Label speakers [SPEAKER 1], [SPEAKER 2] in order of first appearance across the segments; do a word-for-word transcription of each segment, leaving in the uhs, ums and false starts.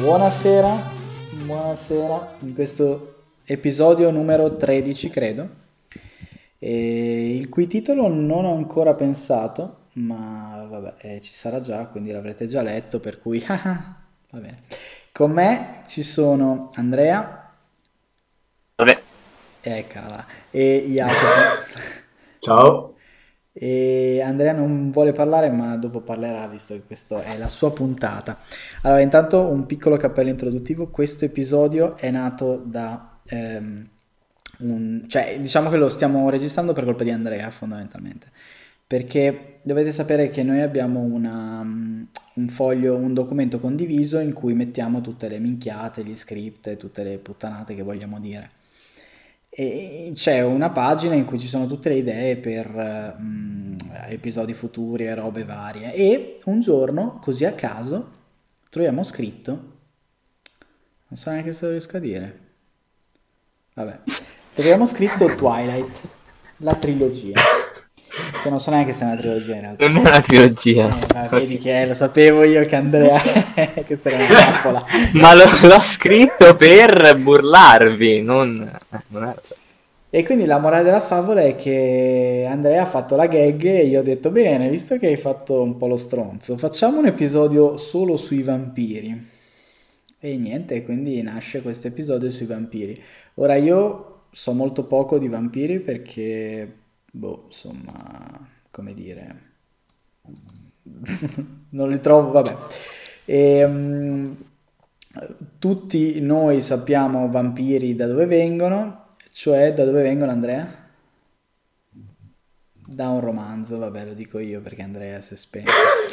[SPEAKER 1] Buonasera, buonasera, in questo episodio numero tredici credo, e il cui titolo non ho ancora pensato, ma vabbè, eh, ci sarà già, quindi l'avrete già letto, per cui va bene. Con me ci sono Andrea,
[SPEAKER 2] Vabbè,
[SPEAKER 1] eccola, e Jacopo.
[SPEAKER 3] Ciao.
[SPEAKER 1] E Andrea non vuole parlare, ma dopo parlerà, visto che questa è la sua puntata. Allora, intanto un piccolo cappello introduttivo. Questo episodio è nato da ehm, un... cioè, diciamo che lo stiamo registrando per colpa di Andrea, fondamentalmente. Perché dovete sapere che noi abbiamo una, um, un foglio, un documento condiviso in cui mettiamo tutte le minchiate, gli script e tutte le puttanate che vogliamo dire. E c'è una pagina in cui ci sono tutte le idee per mm, episodi futuri e robe varie. E un giorno, così a caso, troviamo scritto, non so neanche se lo riesco a dire. Vabbè, troviamo scritto Twilight, la trilogia. Che non so neanche se è una trilogia in realtà.
[SPEAKER 2] non è una trilogia.
[SPEAKER 1] Eh, ma vedi che lo sapevo io che Andrea, questa era una trappola.
[SPEAKER 2] Ma l'ho, l'ho scritto per burlarvi, non, eh, non era...
[SPEAKER 1] E quindi la morale della favola è che Andrea ha fatto la gag e io ho detto bene, visto che hai fatto un po' lo stronzo, facciamo un episodio solo sui vampiri. E niente, quindi nasce questo episodio sui vampiri. Ora io so molto poco di vampiri perché, boh, insomma, come dire, non li trovo, vabbè. E, mm, tutti noi sappiamo vampiri da dove vengono. Cioè, da dove vengono, Andrea? Da un romanzo, vabbè, lo dico io perché Andrea si è spento.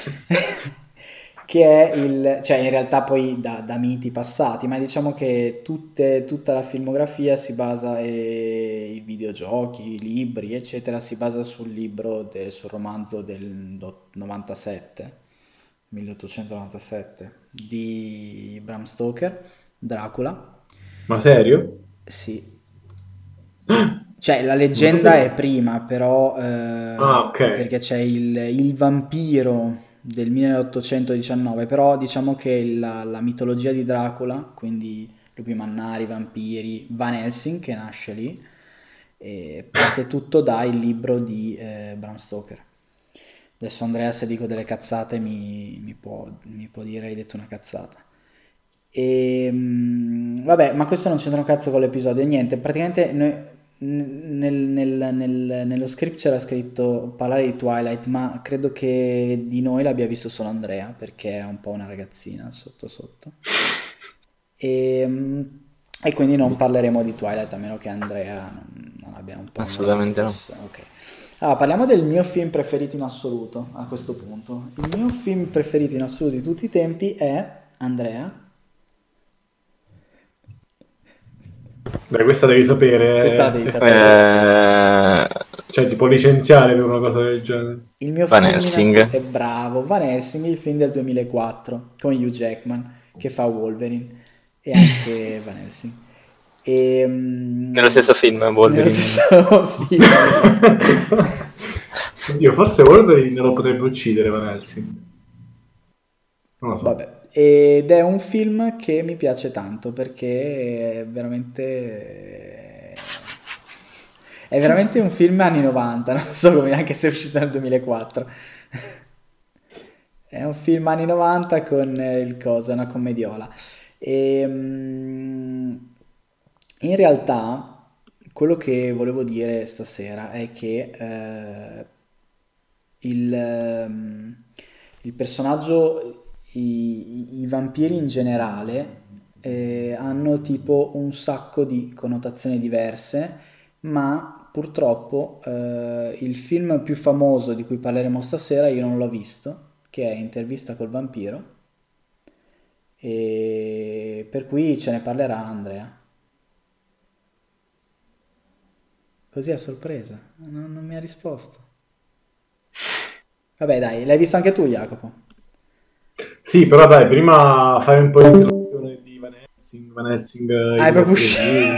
[SPEAKER 1] Che è il... cioè, in realtà poi da, da miti passati, ma diciamo che tutte- tutta la filmografia si basa, e i videogiochi, i libri, eccetera, si basa sul libro, del, sul romanzo del do- novantasette, milleottocentonovantasette, di Bram Stoker, Dracula.
[SPEAKER 3] Ma serio?
[SPEAKER 1] Sì. Cioè, la
[SPEAKER 3] Non
[SPEAKER 1] leggenda è
[SPEAKER 3] sapevo.
[SPEAKER 1] prima, però, eh,
[SPEAKER 3] Ah, ok.
[SPEAKER 1] perché c'è il, il vampiro del milleottocentodiciannove, però diciamo che la, la mitologia di Dracula, quindi lupi mannari, vampiri, Van Helsing che nasce lì, e parte tutto dal libro di eh, Bram Stoker. Adesso Andrea, se dico delle cazzate, mi, mi può, mi può dire hai detto una cazzata. E, mm, vabbè, ma questo non c'entra un cazzo con l'episodio, niente, praticamente noi, n- nel- nel- nel- nello script c'era scritto parlare di Twilight, ma credo che di noi l'abbia visto solo Andrea, perché è un po' una ragazzina sotto sotto. E, mm, e quindi non parleremo di Twilight, a meno che Andrea non, non abbia un po' un
[SPEAKER 2] Assolutamente no.
[SPEAKER 1] rancus. Ok. Allora, parliamo del mio film preferito in assoluto a questo punto. Il mio film preferito in assoluto di tutti i tempi è Andrea.
[SPEAKER 3] Beh, questa devi
[SPEAKER 1] Questa la
[SPEAKER 3] sapere.
[SPEAKER 1] devi
[SPEAKER 3] eh,
[SPEAKER 1] sapere.
[SPEAKER 2] Eh,
[SPEAKER 3] Cioè, ti può licenziare per una cosa del genere.
[SPEAKER 1] Il mio
[SPEAKER 2] Van
[SPEAKER 1] film in
[SPEAKER 2] Helsing.
[SPEAKER 1] assoluto è bravo, Van Helsing, il film del duemilaquattro con Hugh Jackman che fa Wolverine e anche Van Helsing. E, mm,
[SPEAKER 2] Nello stesso film,
[SPEAKER 1] nello
[SPEAKER 2] Wolverine.
[SPEAKER 1] stesso film, esatto.
[SPEAKER 3] Oddio, forse Wolverine lo potrebbe uccidere Van Helsing. Non lo so.
[SPEAKER 1] Vabbè, ed è un film che mi piace tanto perché è veramente è veramente un film anni novanta, non so come, anche se è uscito nel duemilaquattro. È un film anni novanta con eh, il coso, è una commediola. E, mm, in realtà, quello che volevo dire stasera è che eh, il, ehm, il personaggio, i, i vampiri in generale, eh, hanno tipo un sacco di connotazioni diverse, ma purtroppo eh, il film più famoso di cui parleremo stasera io non l'ho visto, che è Intervista col vampiro, e per cui ce ne parlerà Andrea. Così a sorpresa, non, non mi ha risposto. Vabbè, dai, l'hai visto anche tu, Jacopo?
[SPEAKER 3] Sì, però dai, prima fai un po' di introduzione di Van Helsing. Van Helsing, eh,
[SPEAKER 1] Hai
[SPEAKER 3] il
[SPEAKER 1] proprio
[SPEAKER 3] così.
[SPEAKER 1] uscito.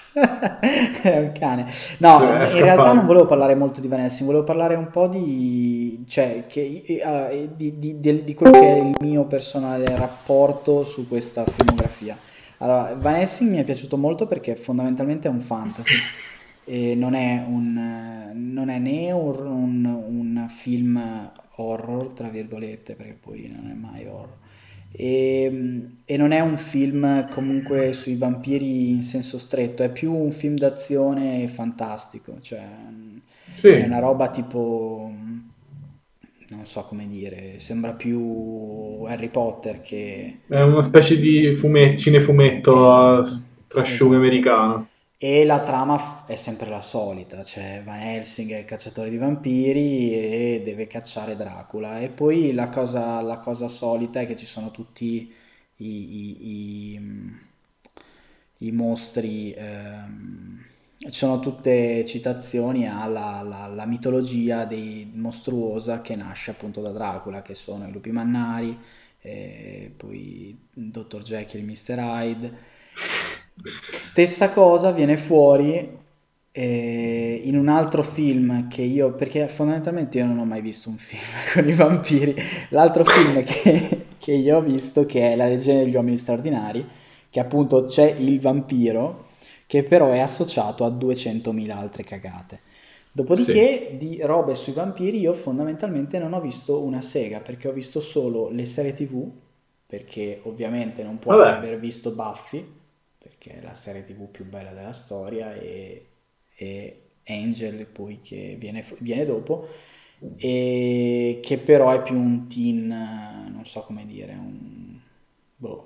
[SPEAKER 1] È un cane. No,
[SPEAKER 3] Sì, è
[SPEAKER 1] in realtà
[SPEAKER 3] scappato.
[SPEAKER 1] non volevo parlare molto di Van Helsing, volevo parlare un po' di, cioè, che, eh, di, di- del- di quello che è il mio personale rapporto su questa filmografia. Allora, Van Helsing mi è piaciuto molto perché fondamentalmente è un fantasy e non è un, eh, non è né un, un- un film horror, tra virgolette, perché poi non è mai horror. E, e non è un film comunque sui vampiri in senso stretto, è più un film d'azione fantastico, cioè è una
[SPEAKER 3] Sì,
[SPEAKER 1] roba tipo, non so come dire, sembra più Harry Potter che...
[SPEAKER 3] è una specie di fumetto, cinefumetto a
[SPEAKER 1] Esatto,
[SPEAKER 3] strasciugo
[SPEAKER 1] esatto.
[SPEAKER 3] americano.
[SPEAKER 1] E la trama f- è sempre la solita, cioè Van Helsing è il cacciatore di vampiri e deve cacciare Dracula. E poi la cosa, la cosa solita è che ci sono tutti i, i- i, mm, i mostri, ehm, ci sono tutte citazioni alla, alla- alla mitologia dei mostruosa che nasce appunto da Dracula, che sono i lupi mannari, e poi dottor Jekyll e mister Hyde. Stessa cosa viene fuori eh, in un altro film che io, perché fondamentalmente io non ho mai visto un film con i vampiri, l'altro film che, che io ho visto che è La leggenda degli uomini straordinari, che appunto c'è il vampiro che però è associato a duecentomila altre cagate.
[SPEAKER 3] Sì.
[SPEAKER 1] Dopodiché di robe sui vampiri io fondamentalmente non ho visto una sega perché ho visto solo le serie T V, perché ovviamente non puoi non
[SPEAKER 3] Vabbè,
[SPEAKER 1] aver visto Buffy, perché è la serie T V più bella della storia, e, e Angel poi che viene, viene dopo, e che però è più un teen, eh, non so come dire, un boh,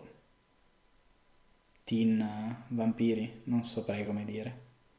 [SPEAKER 1] teen eh, vampiri, non saprei come dire.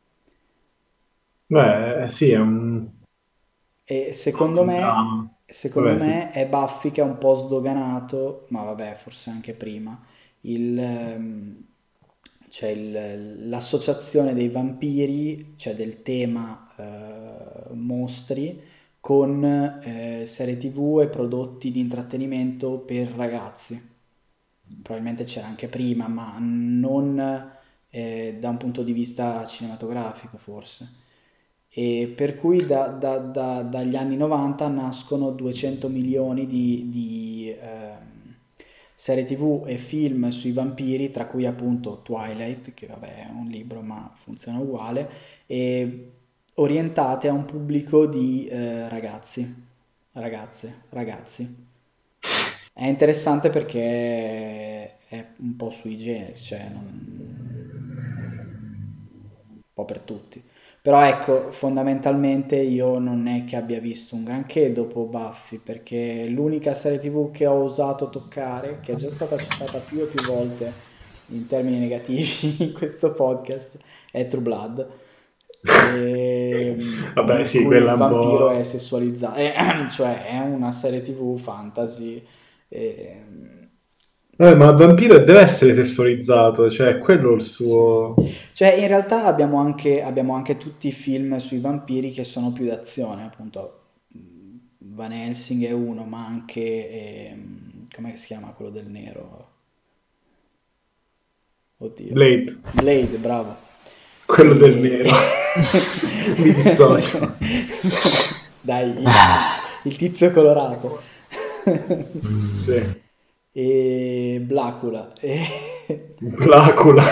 [SPEAKER 3] beh, sì, è un,
[SPEAKER 1] E
[SPEAKER 3] anche
[SPEAKER 1] secondo
[SPEAKER 3] un
[SPEAKER 1] me,
[SPEAKER 3] dramma.
[SPEAKER 1] secondo
[SPEAKER 3] Vabbè, sì.
[SPEAKER 1] me è Buffy che è un po' sdoganato, ma vabbè, forse anche prima, il, ehm, cioè il- l'associazione dei vampiri, cioè del tema eh, mostri, con eh, serie T V e prodotti di intrattenimento per ragazzi. Probabilmente c'era anche prima, ma non eh, da un punto di vista cinematografico, forse. E per cui da- da- da- dagli anni novanta nascono duecento milioni di, di, ehm, serie T V e film sui vampiri, tra cui appunto Twilight, che vabbè è un libro ma funziona uguale, e orientate a un pubblico di eh, ragazzi, ragazze, ragazzi. È interessante perché è un po' sui generi, cioè non- un po' per tutti. Però ecco, fondamentalmente io non è che abbia visto un granché dopo Buffy, perché l'unica serie T V che ho osato toccare, che è già stata citata più e più volte in termini negativi in questo podcast, è True Blood, e,
[SPEAKER 3] Vabbè,
[SPEAKER 1] in
[SPEAKER 3] sì,
[SPEAKER 1] cui
[SPEAKER 3] quella
[SPEAKER 1] il
[SPEAKER 3] è un
[SPEAKER 1] vampiro è
[SPEAKER 3] po'...
[SPEAKER 1] sessualizzato, eh, cioè è una serie T V fantasy. eh,
[SPEAKER 3] Vabbè, ma il vampiro deve essere sessualizzato, cioè è quello il
[SPEAKER 1] Sì.
[SPEAKER 3] suo...
[SPEAKER 1] Cioè, in realtà abbiamo anche, abbiamo anche tutti i film sui vampiri che sono più d'azione, appunto. mh, Van Helsing è uno, ma anche, ehm, come si chiama quello del nero? Oddio.
[SPEAKER 3] Blade,
[SPEAKER 1] Blade, bravo.
[SPEAKER 3] quello del
[SPEAKER 1] E...
[SPEAKER 3] nero. Mi dissocio.
[SPEAKER 1] Dai, il, il tizio colorato.
[SPEAKER 3] Sì.
[SPEAKER 1] E Blacula. E...
[SPEAKER 3] Dracula.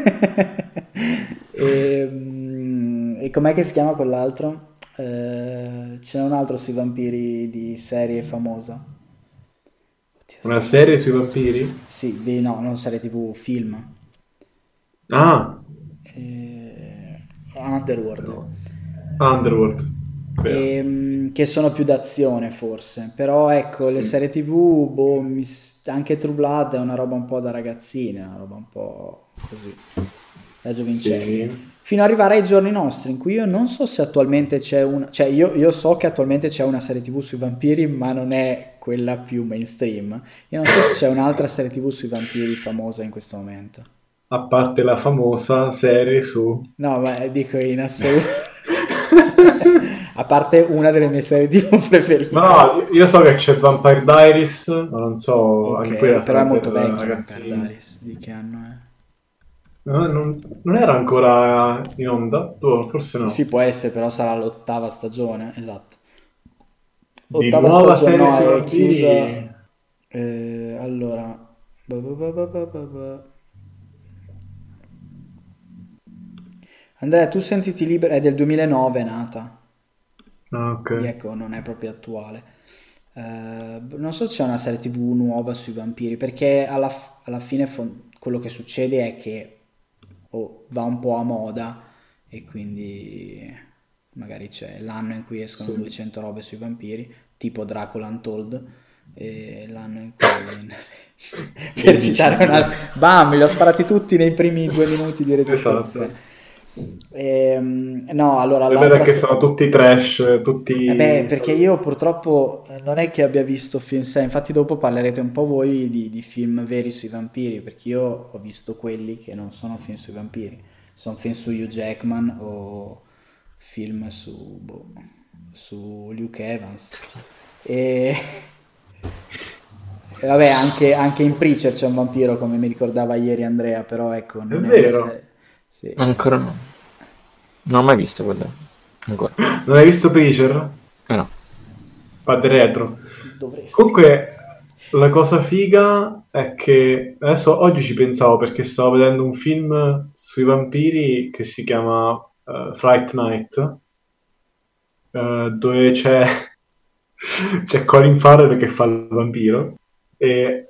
[SPEAKER 1] e, mm, e com'è che si chiama quell'altro? Eh, ce n'è un altro sui vampiri di serie famosa. Oddio,
[SPEAKER 3] Una
[SPEAKER 1] sto
[SPEAKER 3] serie sui
[SPEAKER 1] morendo.
[SPEAKER 3] vampiri?
[SPEAKER 1] Sì, di- no, non serie T V, film.
[SPEAKER 3] Ah,
[SPEAKER 1] Eh, Underworld.
[SPEAKER 3] Underworld. Vero.
[SPEAKER 1] Ehm, che sono più d'azione forse, però ecco, le
[SPEAKER 3] Sì.
[SPEAKER 1] serie T V, boh, mi s- anche True Blood è una roba un po' da ragazzine, una roba un po' così, da giovincelli.
[SPEAKER 3] Sì.
[SPEAKER 1] Fino ad arrivare ai giorni nostri, in cui io non so se attualmente c'è una, cioè io, io so che attualmente c'è una serie T V sui vampiri, ma non è quella più mainstream. Io non so se c'è un'altra serie T V sui vampiri famosa in questo momento.
[SPEAKER 3] A parte la famosa serie su...
[SPEAKER 1] No, ma dico in assoluto. A parte una delle mie serie T V preferite.
[SPEAKER 3] Ma no, io so che c'è Vampire Diaries, ma non so, anche
[SPEAKER 1] Ok,
[SPEAKER 3] quella
[SPEAKER 1] però
[SPEAKER 3] sarà
[SPEAKER 1] è
[SPEAKER 3] per
[SPEAKER 1] molto vecchio Vampire
[SPEAKER 3] ragazzini.
[SPEAKER 1] Diaries. Di che anno è?
[SPEAKER 3] No, non, non era ancora in onda? Oh, forse no.
[SPEAKER 1] Sì, può essere, però sarà l'ottava stagione, esatto.
[SPEAKER 3] Di
[SPEAKER 1] Ottava
[SPEAKER 3] nuova
[SPEAKER 1] stagione,
[SPEAKER 3] serie
[SPEAKER 1] no,
[SPEAKER 3] sui
[SPEAKER 1] è chiusa.
[SPEAKER 3] vampiri.
[SPEAKER 1] eh, allora, ba ba ba ba ba ba ba. Andrea, tu sentiti libero, è del duemilanove è nata,
[SPEAKER 3] Ah, ok.
[SPEAKER 1] quindi ecco, non è proprio attuale. Eh, non so se c'è una serie T V nuova sui vampiri, perché alla, f- alla fine fon- quello che succede è che oh, va un po' a moda e quindi magari c'è l'anno in cui escono
[SPEAKER 3] Sì.
[SPEAKER 1] duecento robe sui vampiri, tipo Dracula Untold, e l'anno in cui per citare una
[SPEAKER 3] L'omicidio.
[SPEAKER 1] bam, li ho sparati tutti nei primi due minuti di
[SPEAKER 3] Esatto.
[SPEAKER 1] registrazione. Ehm, no, allora
[SPEAKER 3] È vero
[SPEAKER 1] l'altra
[SPEAKER 3] che
[SPEAKER 1] se-
[SPEAKER 3] sono tutti trash,
[SPEAKER 1] eh beh,
[SPEAKER 3] tutti...
[SPEAKER 1] perché io purtroppo eh, non è che abbia visto film sé, infatti dopo parlerete un po' voi di, di film veri sui vampiri, perché io ho visto quelli che non sono film sui vampiri, sono film su Hugh Jackman o film su, boh, su Luke Evans. E, e vabbè, anche, anche in Preacher c'è un vampiro, come mi ricordava ieri Andrea, però ecco,
[SPEAKER 3] È
[SPEAKER 1] non è una
[SPEAKER 3] vero.
[SPEAKER 1] serie... Sì,
[SPEAKER 2] Ancora no. Non ho mai visto quello. Ancora.
[SPEAKER 3] Non hai visto Preacher?
[SPEAKER 2] Eh no.
[SPEAKER 3] Vado retro.
[SPEAKER 1] dovresti.
[SPEAKER 3] Comunque, la cosa figa è che adesso oggi ci pensavo perché stavo vedendo un film sui vampiri che si chiama eh, Fright Night, eh, dove c'è c'è Colin Farrell che fa il vampiro e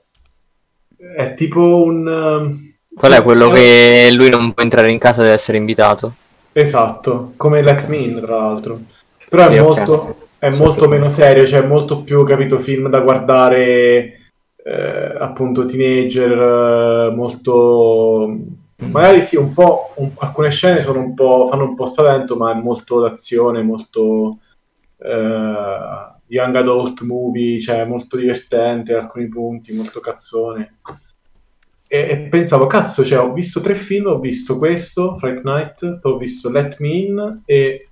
[SPEAKER 3] è tipo un um,
[SPEAKER 2] Qual è quello che lui non può entrare in casa, deve essere invitato?
[SPEAKER 3] esatto, come Like Me, tra l'altro. Però
[SPEAKER 2] Sì,
[SPEAKER 3] è
[SPEAKER 2] ok.
[SPEAKER 3] molto, è
[SPEAKER 2] Sì,
[SPEAKER 3] molto meno serio, cioè è molto più, capito, film da guardare, eh, appunto, teenager, eh, molto... Magari sì, un po', un- alcune scene sono un po', fanno un po' spavento, ma è molto d'azione, molto eh, young adult movie, cioè molto divertente, alcuni punti, molto cazzone. E, e pensavo, cazzo, cioè, ho visto tre film, ho visto questo, Fright Night, poi ho visto Let Me In e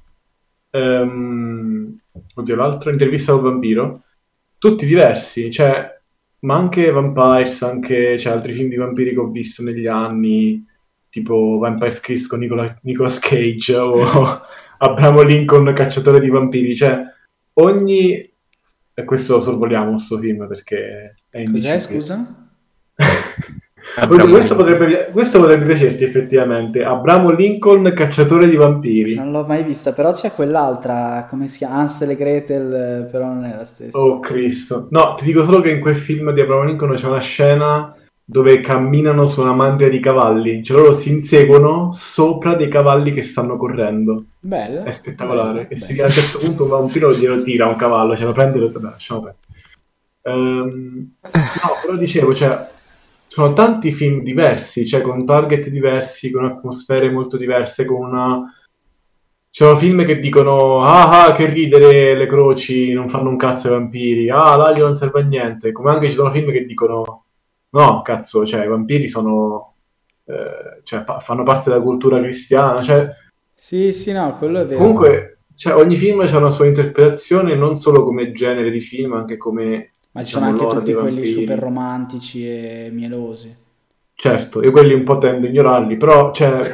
[SPEAKER 3] ehm, oddio, l'altro, Intervista col vampiro, tutti diversi, cioè, ma anche Vampires, anche cioè, altri film di vampiri che ho visto negli anni, tipo Vampires Kiss con Nicola, Nicolas Cage o Abramo Lincoln, Cacciatore di vampiri, cioè, ogni... E questo lo sorvoliamo, questo film, perché è
[SPEAKER 1] Cos'è,
[SPEAKER 3] indicibile.
[SPEAKER 1] scusa?
[SPEAKER 3] Oddio,
[SPEAKER 2] Abramo
[SPEAKER 3] questo
[SPEAKER 2] Lincoln.
[SPEAKER 3] potrebbe, questo potrebbe piacerti effettivamente. Abramo Lincoln, cacciatore di vampiri.
[SPEAKER 1] Non l'ho mai vista, però c'è quell'altra, come si chiama? Hansel e Gretel, eh, però non è la stessa.
[SPEAKER 3] Oh Cristo. No, ti dico solo che in quel film di Abramo Lincoln c'è una scena dove camminano su una mandria di cavalli. Cioè loro si inseguono sopra dei cavalli che stanno correndo. È
[SPEAKER 1] Bella, bella,
[SPEAKER 3] spettacolare. E si, a
[SPEAKER 1] bella.
[SPEAKER 3] un certo punto un vampiro glielo tira un cavallo, ce lo prende e lo dai, lasciamo perdere. Ehm, no, però dicevo, cioè, sono tanti film diversi, cioè con target diversi, con atmosfere molto diverse, con una... Ci sono film che dicono, ah, ah, che ridere, le croci non fanno un cazzo ai vampiri, ah, l'aglio non serve a niente, come anche ci sono film che dicono, no, cazzo, cioè, i vampiri sono... eh, cioè, pa- fanno parte della cultura cristiana, cioè,
[SPEAKER 1] Sì, sì, no, quello è vero.
[SPEAKER 3] comunque, cioè, ogni film ha una sua interpretazione, non solo come genere di film, anche come,
[SPEAKER 1] Ma ci sono
[SPEAKER 3] diciamo,
[SPEAKER 1] anche
[SPEAKER 3] lore dei
[SPEAKER 1] tutti quelli super
[SPEAKER 3] vampiri.
[SPEAKER 1] romantici e mielosi.
[SPEAKER 3] Certo, io quelli un po' tendo a ignorarli, però, cioè...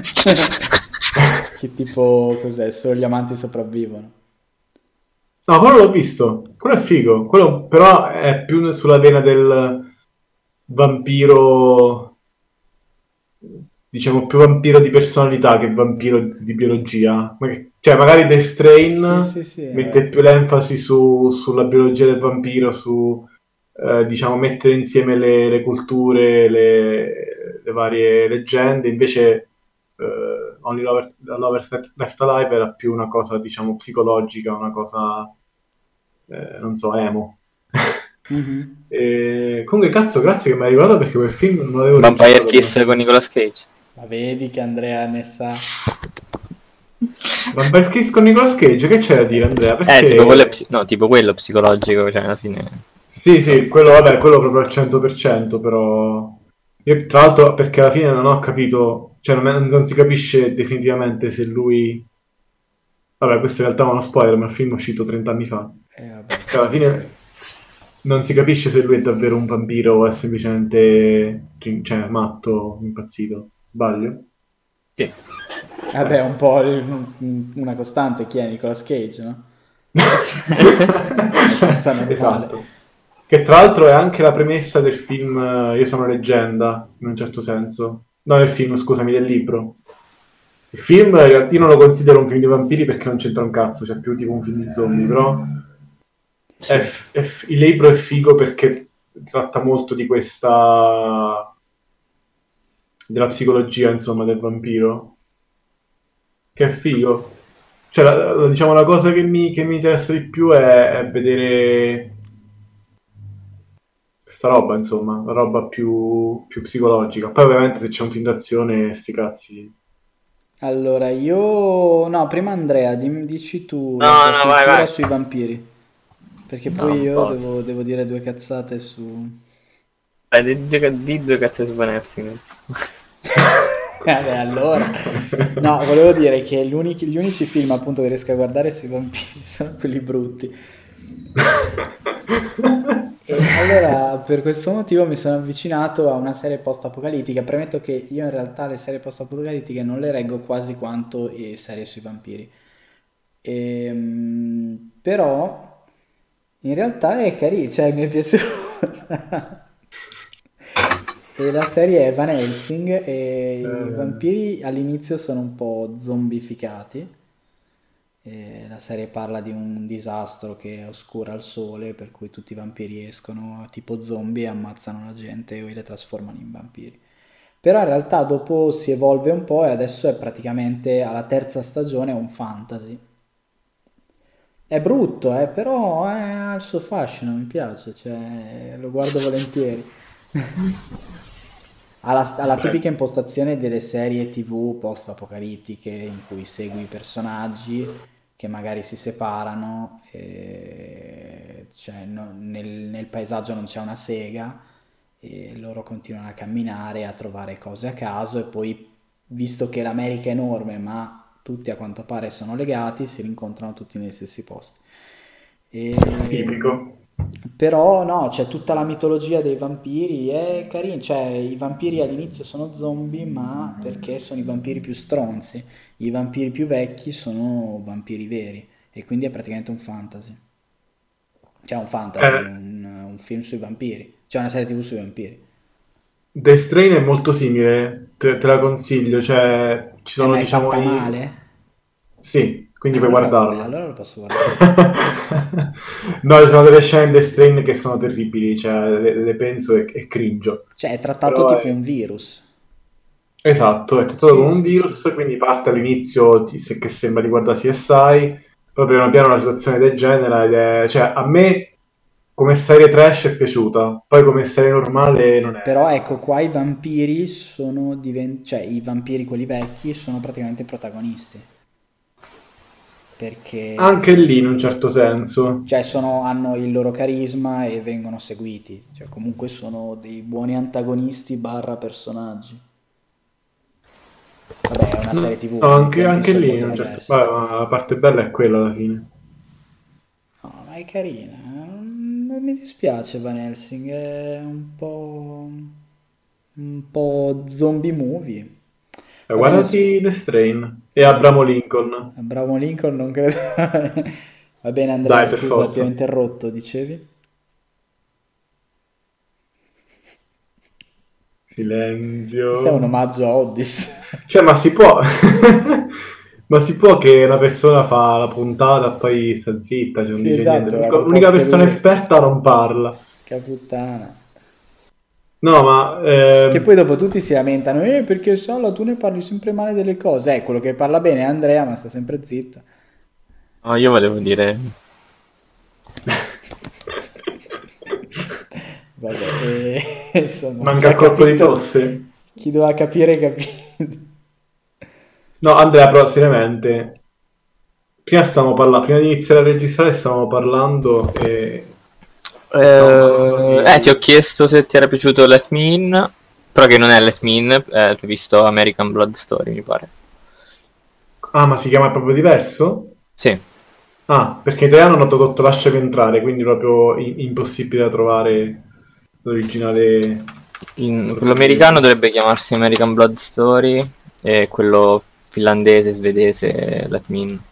[SPEAKER 1] Che tipo, cos'è? Solo gli amanti sopravvivono.
[SPEAKER 3] No, quello l'ho visto, quello è figo, quello però è più sulla vena del vampiro, diciamo più vampiro di personalità che vampiro di biologia. Ma che- Cioè, magari The
[SPEAKER 1] Sì,
[SPEAKER 3] Strain
[SPEAKER 1] sì, sì,
[SPEAKER 3] mette
[SPEAKER 1] vabbè.
[SPEAKER 3] più l'enfasi su- sulla biologia del vampiro, su, eh, diciamo, mettere insieme le, le culture, le, le varie leggende, invece eh, Only Lovers, Lovers Left Left Alive era più una cosa, diciamo, psicologica, una cosa, eh, non so, emo.
[SPEAKER 1] Mhm.
[SPEAKER 3] E, comunque, cazzo, grazie che mi hai ricordato perché quel film non l'avevo
[SPEAKER 2] Vampire
[SPEAKER 3] registrato come
[SPEAKER 2] Kiss
[SPEAKER 3] film.
[SPEAKER 2] con Nicolas Cage.
[SPEAKER 1] Ma vedi che Andrea ne sa.
[SPEAKER 3] Vampire Kiss con Nicolas Cage, che c'è da dire, Andrea?
[SPEAKER 2] Eh, tipo quello, è
[SPEAKER 3] Perché...
[SPEAKER 2] psi- no, tipo quello psicologico, cioè alla fine...
[SPEAKER 3] Sì,
[SPEAKER 2] No.
[SPEAKER 3] sì, quello, vabbè, quello proprio al cento per cento, però... Io, tra l'altro, perché alla fine non ho capito, cioè non, è- non si capisce definitivamente se lui... Vabbè, questo in realtà è uno spoiler, ma il film è uscito trenta anni fa.
[SPEAKER 1] Eh, vabbè,
[SPEAKER 3] Cioè, alla
[SPEAKER 1] questo è...
[SPEAKER 3] fine non si capisce se lui è davvero un vampiro o è semplicemente cioè, matto, impazzito. Sbaglio?
[SPEAKER 2] Sì.
[SPEAKER 1] Vabbè, un po' il- una costante chi è Nicolas Cage, no? Abbastanza normale.
[SPEAKER 3] Esatto. Che tra l'altro è anche la premessa del film eh, Io sono leggenda, in un certo senso. No, del film, scusami, del libro. Il film, in realtà, io non lo considero un film di vampiri perché non c'entra un cazzo, c'è più tipo un film di zombie, però
[SPEAKER 2] Sì.
[SPEAKER 3] è f- è f- il libro è figo perché tratta molto di questa... della psicologia, insomma, del vampiro. Che è figo. Cioè, la- la- diciamo, la cosa che mi, che mi interessa di più è, è vedere questa roba, insomma, la roba più, più psicologica. Poi ovviamente se c'è un film d'azione, sti cazzi.
[SPEAKER 1] Allora, io... No, prima Andrea, dim- dici tu la
[SPEAKER 2] No,
[SPEAKER 1] tua
[SPEAKER 2] no, vai,
[SPEAKER 1] cultura
[SPEAKER 2] vai.
[SPEAKER 1] sui vampiri. Perché
[SPEAKER 2] No,
[SPEAKER 1] poi io
[SPEAKER 2] boh.
[SPEAKER 1] devo, devo dire due cazzate su...
[SPEAKER 2] Dai, di, di, di due cazzo su Van Helsing.
[SPEAKER 1] Vabbè, allora... No, volevo dire che gli unici, gli unici film appunto che riesco a guardare sui vampiri sono quelli brutti. E allora, per questo motivo mi sono avvicinato a una serie post-apocalittica. Premetto che io in realtà le serie post-apocalittiche non le reggo quasi quanto le serie sui vampiri. Ehm, però, in realtà è carino, cioè mi è piaciuta. E la serie è Van Helsing e i vampiri all'inizio sono un po' zombificati. E la serie parla di un disastro che oscura il sole, per cui tutti i vampiri escono tipo zombie e ammazzano la gente o li trasformano in vampiri. Però in realtà dopo si evolve un po' e adesso è praticamente alla terza stagione un fantasy. È brutto, eh, però ha il suo fascino, mi piace, cioè lo guardo volentieri. Ha la, ha la
[SPEAKER 3] Beh,
[SPEAKER 1] tipica impostazione delle serie T V post-apocalittiche in cui segui i personaggi che magari si separano, e cioè, no- nel, nel paesaggio non c'è una sega e loro continuano a camminare, a trovare cose a caso e poi, visto che l'America è enorme ma tutti a quanto pare sono legati, si rincontrano tutti negli stessi posti. E...
[SPEAKER 3] tipico.
[SPEAKER 1] Però no, c'è tutta la mitologia dei vampiri, è carino, cioè i vampiri all'inizio sono zombie, ma perché sono i vampiri più stronzi, i vampiri più vecchi sono vampiri veri, e quindi è praticamente un fantasy. C'è un fantasy,
[SPEAKER 3] Eh,
[SPEAKER 1] un, un film sui vampiri, c'è una serie T V sui vampiri.
[SPEAKER 3] The Strain è molto simile, te, te la consiglio, cioè ci
[SPEAKER 1] È
[SPEAKER 3] sono
[SPEAKER 1] mai
[SPEAKER 3] diciamo
[SPEAKER 1] fatta
[SPEAKER 3] i...
[SPEAKER 1] male?
[SPEAKER 3] Sì, quindi puoi
[SPEAKER 1] Allora vabbè,
[SPEAKER 3] guardarla.
[SPEAKER 1] allora lo posso guardare.
[SPEAKER 3] No, ci sono delle scene in The Strain che sono terribili, cioè le, le penso e, e cringio.
[SPEAKER 1] Cioè è trattato
[SPEAKER 3] Però
[SPEAKER 1] tipo
[SPEAKER 3] è...
[SPEAKER 1] un virus.
[SPEAKER 3] Esatto, è trattato
[SPEAKER 1] Sì,
[SPEAKER 3] come un
[SPEAKER 1] sì, sì.
[SPEAKER 3] virus, quindi parte all'inizio ti- se- che sembra di guardare C S I, poi piano piano una situazione del genere, ed è... cioè a me come serie trash è piaciuta, poi come serie normale non è...
[SPEAKER 1] Però ecco, qua i vampiri sono diven- cioè i vampiri quelli vecchi sono praticamente protagonisti,
[SPEAKER 3] Anche
[SPEAKER 1] perché
[SPEAKER 3] lì in un certo senso.
[SPEAKER 1] cioè sono- hanno il loro carisma e vengono seguiti, cioè comunque sono dei buoni antagonisti barra personaggi. Vabbè, è una
[SPEAKER 3] No,
[SPEAKER 1] serie T V,
[SPEAKER 3] no,
[SPEAKER 1] quindi i
[SPEAKER 3] anche,
[SPEAKER 1] tempi
[SPEAKER 3] anche
[SPEAKER 1] sono
[SPEAKER 3] lì in
[SPEAKER 1] molto
[SPEAKER 3] un certo...
[SPEAKER 1] diversi.
[SPEAKER 3] Beh, ma la parte bella è quella alla fine.
[SPEAKER 1] No, ma è carina, non non mi dispiace Van Helsing, è un po' un po' zombie movie.
[SPEAKER 3] Eh,
[SPEAKER 1] Va bene, su-
[SPEAKER 3] guardati The Strain e Abramo Lincoln.
[SPEAKER 1] Bravo Lincoln, non credo. Va bene Andrea,
[SPEAKER 3] Dai, per
[SPEAKER 1] scusa, ti ho
[SPEAKER 3] forza.
[SPEAKER 1] interrotto, dicevi? Questo è un
[SPEAKER 3] Silenzio.
[SPEAKER 1] omaggio a Oddis.
[SPEAKER 3] Cioè, ma si può... ma si può che una persona fa la puntata e poi sta zitta, cioè non
[SPEAKER 1] Sì,
[SPEAKER 3] dice niente.
[SPEAKER 1] esatto, ha
[SPEAKER 3] L'unico- L'unica
[SPEAKER 1] proposto
[SPEAKER 3] persona
[SPEAKER 1] lui.
[SPEAKER 3] esperta non parla.
[SPEAKER 1] Che puttana.
[SPEAKER 3] No, ma...
[SPEAKER 1] Che
[SPEAKER 3] ehm,
[SPEAKER 1] poi dopo tutti si lamentano, eh, perché Sala tu ne parli sempre male delle cose. Eh, quello che parla bene è Andrea, ma sta sempre zitto.
[SPEAKER 2] No, io volevo dire...
[SPEAKER 1] Vabbè, e, insomma, chi
[SPEAKER 3] manca
[SPEAKER 1] ha
[SPEAKER 3] il colpo di
[SPEAKER 1] capito,
[SPEAKER 3] tosse.
[SPEAKER 1] chi doveva capire, capito.
[SPEAKER 3] No, Andrea, però, seriamente... Prima stavamo parlando, prima di iniziare a registrare stavamo parlando e... stavamo parlando
[SPEAKER 2] Eh, eh, ti ho
[SPEAKER 3] di...
[SPEAKER 2] chiesto se ti era piaciuto Let Me In, però che non è Let Me In, eh, tu hai visto American Blood Story, mi pare.
[SPEAKER 3] Ah, ma si chiama proprio diverso?
[SPEAKER 2] Sì.
[SPEAKER 3] Ah, perché in italiano hanno tradotto Lasciami entrare, quindi proprio i- impossibile da trovare l'originale
[SPEAKER 2] In- quello americano dovrebbe chiamarsi American Blood Story e quello finlandese, svedese, Let Me In.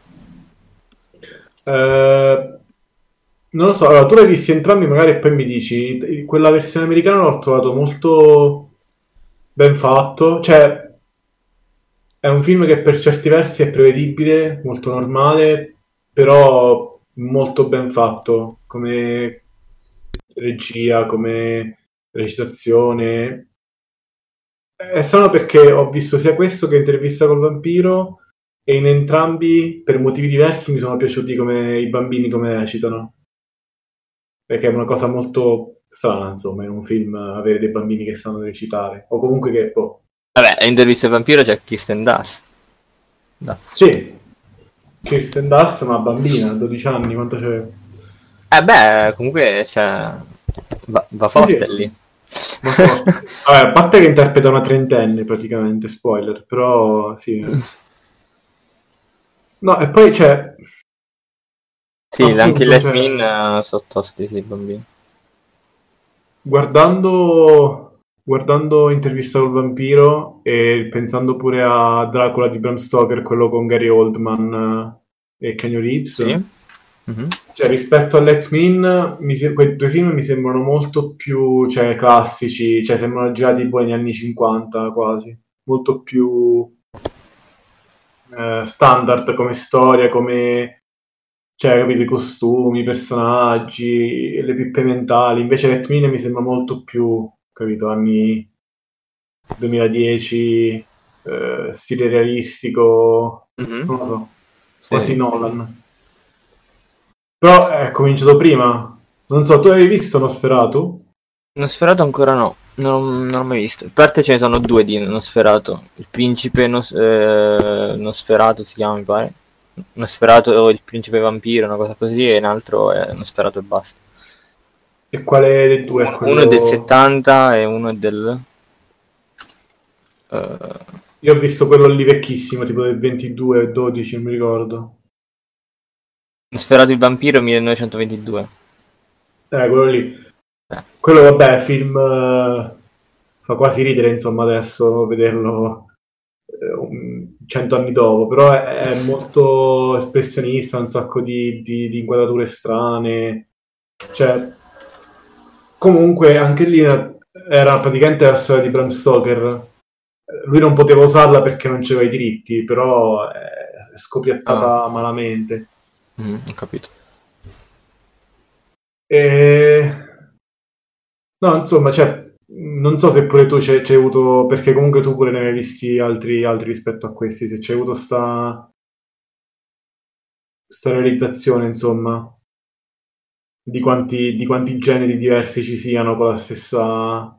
[SPEAKER 3] Eh, non lo so, allora tu l'hai visti entrambi magari e poi mi dici, quella versione americana l'ho trovato molto ben fatto, cioè è un film che per certi versi è prevedibile, molto normale, però molto ben fatto come regia, come recitazione. È strano perché ho visto sia questo che Intervista col vampiro e in entrambi, per motivi diversi, mi sono piaciuti come i bambini come recitano. Perché è una cosa molto strana, insomma, in un film avere dei bambini che sanno recitare. O comunque che, boh.
[SPEAKER 2] Vabbè, Intervista al vampiro c'è Kirsten Dunst. Dunst.
[SPEAKER 3] Sì, Kirsten Dunst, ma bambina, dodici anni, quanto c'è?
[SPEAKER 2] Eh beh, comunque cioè, va, va
[SPEAKER 3] Sì,
[SPEAKER 2] forte
[SPEAKER 3] sì.
[SPEAKER 2] lì.
[SPEAKER 3] Ma forte. Vabbè, a parte che interpreta una trentenne praticamente, spoiler, però sì. No, e poi c'è...
[SPEAKER 2] Sì, anche i
[SPEAKER 3] Appunto,
[SPEAKER 2] Let
[SPEAKER 3] c'è...
[SPEAKER 2] Me In eh, sono tosti, sì, i bambini.
[SPEAKER 3] Guardando, guardando Intervista col vampiro e pensando pure a Dracula di Bram Stoker, quello con Gary Oldman eh, e Keanu Reeves,
[SPEAKER 2] Sì? Mhm.
[SPEAKER 3] cioè rispetto a Let Me In, mi se- quei due film mi sembrano molto più, cioè, classici, cioè sembrano girati poi negli anni cinquanta quasi, molto più eh, standard come storia, come cioè, capito, i costumi, i personaggi, le pippe mentali. Invece Let Me In mi sembra molto più, capito, anni duemiladieci, eh, stile realistico,
[SPEAKER 2] Mhm.
[SPEAKER 3] non lo so,
[SPEAKER 2] Sì.
[SPEAKER 3] quasi Nolan. Però è cominciato prima. Non so, tu avevi visto Nosferatu?
[SPEAKER 2] Nosferatu ancora no, non, non l'ho mai visto. A parte ce ne sono due di Nosferatu. Il principe Nos- eh, Nosferatu si chiama, mi pare. Nosferatu o il principe vampiro, una cosa così, e un altro è Nosferatu e basta.
[SPEAKER 3] E quale dei due è
[SPEAKER 2] Un- uno è del
[SPEAKER 3] quello...
[SPEAKER 2] settanta e uno è del... eh,
[SPEAKER 3] Io ho visto quello lì vecchissimo, tipo del ventidue dodici, non mi ricordo.
[SPEAKER 2] Nosferatu il vampiro millenovecentoventidue.
[SPEAKER 3] Eh, quello lì.
[SPEAKER 2] Eh.
[SPEAKER 3] Quello, vabbè, film... eh, fa quasi ridere, insomma, adesso vederlo eh, un- cento anni dopo, però è, è molto espressionista, un sacco di, di- di inquadrature strane. Cioè, comunque, anche lì era praticamente la storia di Bram Stoker. Lui non poteva usarla perché non c'aveva i diritti, però è
[SPEAKER 2] Ah,
[SPEAKER 3] scopiazzata malamente.
[SPEAKER 2] mhm, ho capito.
[SPEAKER 3] E... No, insomma, cioè, non so se pure tu c'hai c'hai avuto, perché comunque tu pure ne hai visti altri, altri rispetto a questi, se c'hai avuto sta, sta realizzazione, insomma, di quanti, di quanti generi diversi ci siano con la stessa,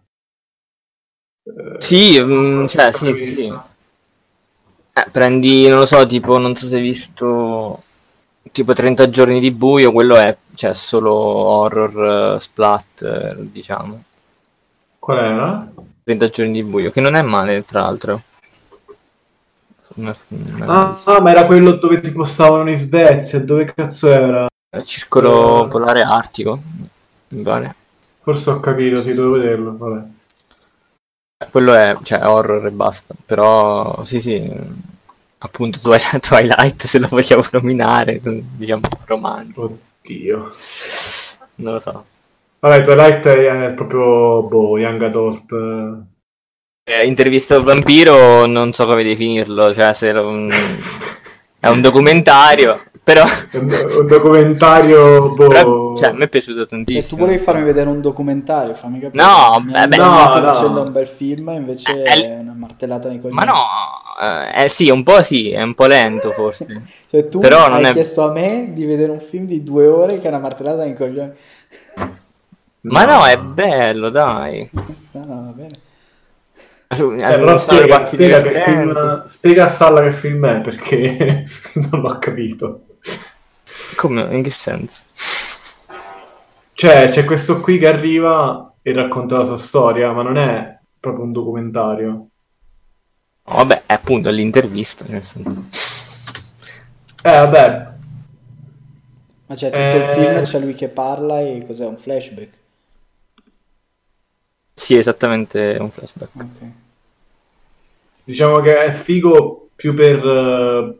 [SPEAKER 3] eh,
[SPEAKER 2] Sì,
[SPEAKER 3] con
[SPEAKER 2] mm,
[SPEAKER 3] la
[SPEAKER 2] cioè,
[SPEAKER 3] stessa
[SPEAKER 2] sì, sì, sì.
[SPEAKER 3] premessa.
[SPEAKER 2] Eh, prendi, non lo so, tipo, non so se hai visto, tipo trenta giorni di buio, quello è, cioè, solo horror, eh, splat, diciamo.
[SPEAKER 3] Qual era?
[SPEAKER 2] trenta giorni di buio, che non è male, tra l'altro. Non è, non è
[SPEAKER 3] Ah,
[SPEAKER 2] malissimo.
[SPEAKER 3] ah, ma era quello dove tipo stavano in Svezia, dove cazzo era?
[SPEAKER 2] È il circolo
[SPEAKER 3] Eh,
[SPEAKER 2] polare artico, mi pare.
[SPEAKER 3] forse ho capito, sì, devo vederlo, vabbè.
[SPEAKER 2] Eh, Quello è, cioè, horror e basta. Però, sì, sì, appunto, Twi- Twilight, se lo vogliamo nominare, diciamo, romantico.
[SPEAKER 3] Oddio.
[SPEAKER 2] Non lo so.
[SPEAKER 3] Vabbè, Twilight è proprio, boh, young adult. eh.
[SPEAKER 2] Eh, intervista al vampiro, non so come definirlo, cioè se lo- mm, è un documentario, però,
[SPEAKER 3] È un, un documentario,
[SPEAKER 2] però, cioè, a
[SPEAKER 3] boh...
[SPEAKER 2] me è piaciuto
[SPEAKER 1] Cioè, tu
[SPEAKER 2] tantissimo.
[SPEAKER 1] volevi farmi vedere un documentario, fammi capire.
[SPEAKER 2] No,
[SPEAKER 1] Mi hai
[SPEAKER 2] beh, beh,
[SPEAKER 1] ingannato
[SPEAKER 3] No,
[SPEAKER 1] dicendo un
[SPEAKER 3] no.
[SPEAKER 1] bel film,
[SPEAKER 2] eh,
[SPEAKER 1] invece
[SPEAKER 2] è-
[SPEAKER 1] è una martellata nei
[SPEAKER 2] ma
[SPEAKER 1] coglioni.
[SPEAKER 2] no, eh, eh, sì, un po' sì, è un po' lento forse,
[SPEAKER 1] Cioè, tu
[SPEAKER 2] però non
[SPEAKER 1] hai
[SPEAKER 2] è...
[SPEAKER 1] chiesto a me di vedere un film di due ore che è una martellata nei coglioni.
[SPEAKER 2] Ma no, è
[SPEAKER 3] No.
[SPEAKER 2] bello, dai.
[SPEAKER 1] No, no, va bene.
[SPEAKER 3] Eh, però
[SPEAKER 2] Ci sono le
[SPEAKER 3] spiega,
[SPEAKER 2] parti
[SPEAKER 3] spiega che
[SPEAKER 2] divertenti.
[SPEAKER 3] film... Spiega a Salla che film è, perché non l'ho capito.
[SPEAKER 2] Come? In che senso?
[SPEAKER 3] Cioè, c'è questo qui che arriva e racconta la sua storia, ma non è proprio un documentario.
[SPEAKER 2] Oh, vabbè, è appunto l'intervista, nel senso.
[SPEAKER 3] Eh, vabbè.
[SPEAKER 1] Ma c'è tutto il film,
[SPEAKER 3] Eh,
[SPEAKER 1] c'è lui che parla e cos'è, un flashback?
[SPEAKER 2] Sì, esattamente un flashback.
[SPEAKER 1] Ok.
[SPEAKER 3] Diciamo che è figo più per, eh,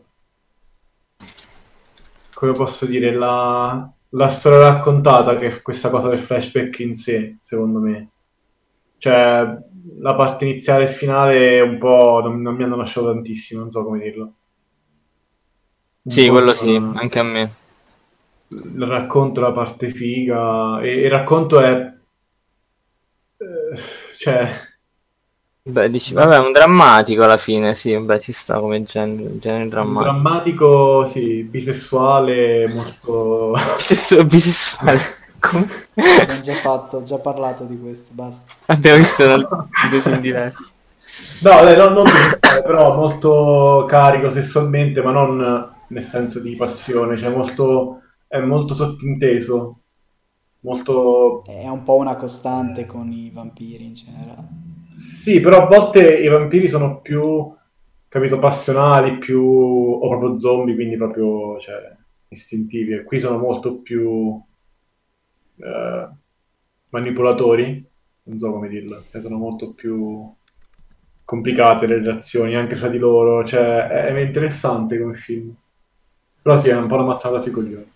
[SPEAKER 3] come posso dire, la, la storia raccontata che questa cosa del flashback in sé, secondo me. Cioè, la parte iniziale e finale un po' non, non mi hanno lasciato tantissimo, non so come dirlo. Un
[SPEAKER 2] Sì,
[SPEAKER 3] po'
[SPEAKER 2] quello sì,
[SPEAKER 3] sulla-
[SPEAKER 2] anche a me.
[SPEAKER 3] il racconto, la parte figa, e il racconto è... eh, cioè...
[SPEAKER 2] Beh, dici, vabbè, è un drammatico alla fine, sì, beh, ci sta come genere, genere
[SPEAKER 3] Un
[SPEAKER 2] drammatico.
[SPEAKER 3] drammatico, sì, bisessuale, molto...
[SPEAKER 2] Bisessu- bisessuale. Come?
[SPEAKER 1] Abbiamo già fatto, già parlato di questo, basta.
[SPEAKER 2] Abbiamo visto una- due film diversi.
[SPEAKER 3] No, dai, no, non bisessuale, però molto carico sessualmente, ma non nel senso di passione, cioè molto... è molto sottinteso, molto...
[SPEAKER 1] È un po' una costante con i vampiri in generale.
[SPEAKER 3] Sì, però a volte i vampiri sono più, capito, passionali, più... o proprio zombie, quindi proprio, cioè, istintivi. E qui sono molto più... eh, manipolatori, non so come dirlo, cioè sono molto più complicate le relazioni anche fra di loro, cioè è, è interessante come film. Però sì, è un po' una mattonata sui coglioni.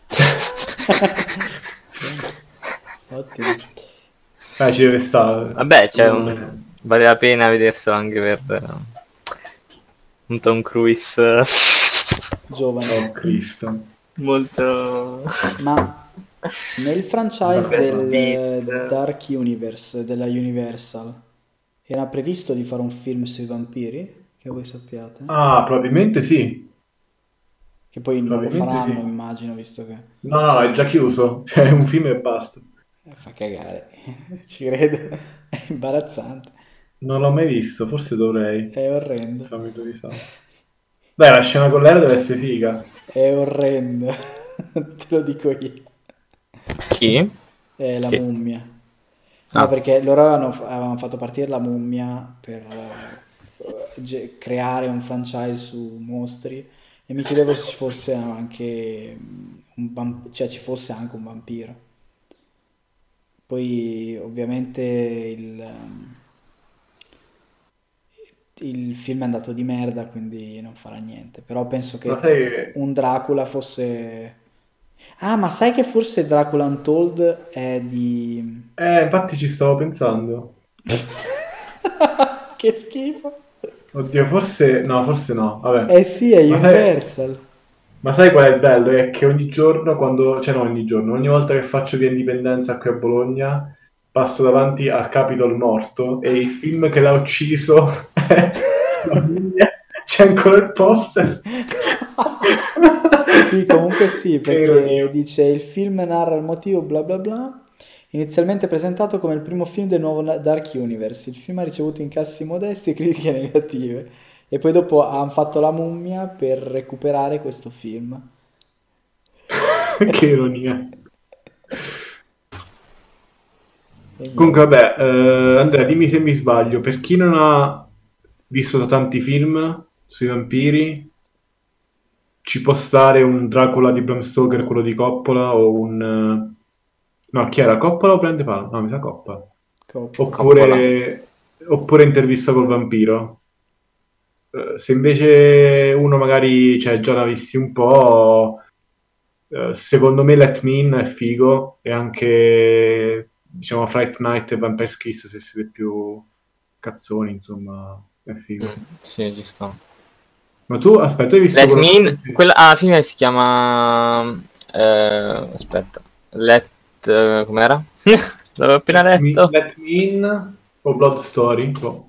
[SPEAKER 1] Ottimo.
[SPEAKER 3] Eh, ci deve stare.
[SPEAKER 2] Vabbè, c'è
[SPEAKER 3] Secondo
[SPEAKER 2] un...
[SPEAKER 3] me.
[SPEAKER 2] vale la pena vederselo anche per eh, un Tom Cruise eh,
[SPEAKER 1] Giovane.
[SPEAKER 3] Oh, Cristo.
[SPEAKER 2] molto...
[SPEAKER 1] Ma nel franchise
[SPEAKER 3] Vabbè,
[SPEAKER 1] del
[SPEAKER 2] Beat.
[SPEAKER 1] eh, Dark Universe della Universal era previsto di fare un film sui vampiri, che voi sappiate,
[SPEAKER 3] Ah, probabilmente sì.
[SPEAKER 1] che poi non lo
[SPEAKER 3] Probabilmente
[SPEAKER 1] faranno,
[SPEAKER 3] sì.
[SPEAKER 1] immagino, visto che
[SPEAKER 3] No, no, è già chiuso. Cioè, è un film e basta.
[SPEAKER 1] eh, fa cagare, ci credo, è imbarazzante,
[SPEAKER 3] Non l'ho mai visto, forse dovrei.
[SPEAKER 1] è orrendo,
[SPEAKER 3] Fammi tu risate. Dai, la scena con l'aereo deve essere figa.
[SPEAKER 1] è orrendo, te lo dico io,
[SPEAKER 2] Chi?
[SPEAKER 1] è la
[SPEAKER 2] Chi?
[SPEAKER 1] mummia. No,
[SPEAKER 2] Ah,
[SPEAKER 1] perché loro avevano, avevano fatto partire la mummia per eh, ge- creare un franchise su mostri e mi chiedevo se ci fosse anche un vamp- cioè ci fosse anche un vampiro. Poi ovviamente il, il film è andato di merda, quindi non farà niente. Però penso
[SPEAKER 3] Ma
[SPEAKER 1] che
[SPEAKER 3] sai che...
[SPEAKER 1] un Dracula fosse... Ah, ma sai che forse Dracula Untold è di...
[SPEAKER 3] Eh, infatti ci stavo pensando.
[SPEAKER 1] Che schifo.
[SPEAKER 3] Oddio, forse... No, forse no. Vabbè.
[SPEAKER 1] Eh sì, è
[SPEAKER 3] Ma sai...
[SPEAKER 1] Universal.
[SPEAKER 3] Ma sai qual è il bello? È che ogni giorno, quando... Cioè no, ogni giorno, ogni volta che faccio via Indipendenza qui a Bologna, passo davanti al Capitol morto e il film che l'ha ucciso è la mummia. C'è ancora il poster.
[SPEAKER 1] Sì, comunque sì,
[SPEAKER 3] Che
[SPEAKER 1] perché
[SPEAKER 3] ironia.
[SPEAKER 1] dice il film narra il motivo bla bla bla. Inizialmente presentato come il primo film del nuovo na- Dark Universe, il film ha ricevuto incassi modesti e critiche negative. E poi dopo hanno fatto la mummia per recuperare questo film.
[SPEAKER 3] Che ironia.
[SPEAKER 1] E
[SPEAKER 3] Comunque,
[SPEAKER 1] niente.
[SPEAKER 3] vabbè, eh, Andrea, dimmi se mi sbaglio. Per chi non ha visto tanti film sui vampiri, ci può stare un Dracula di Bram Stoker, quello di Coppola, o un... eh, no, chi era? Coppola o Prende Palma? No, mi sa Coppola.
[SPEAKER 1] Coppola.
[SPEAKER 2] Coppola.
[SPEAKER 3] Oppure, oppure Intervista col vampiro. Eh, se invece uno magari, cioè, già l'ha visti un po', eh, secondo me Let Me In è figo, e anche, diciamo, Fright Night e Vampire's Kiss, se siete più cazzoni, insomma, è figo.
[SPEAKER 2] Mm, sì, ci sta.
[SPEAKER 3] Ma tu, aspetta, hai visto
[SPEAKER 2] Let
[SPEAKER 3] quello...
[SPEAKER 2] Me In, quella alla fine si chiama... eh, aspetta. Let... eh, com'era? L'avevo appena
[SPEAKER 3] Let Me,
[SPEAKER 2] letto.
[SPEAKER 3] Let Me In o Blood Story? Boh.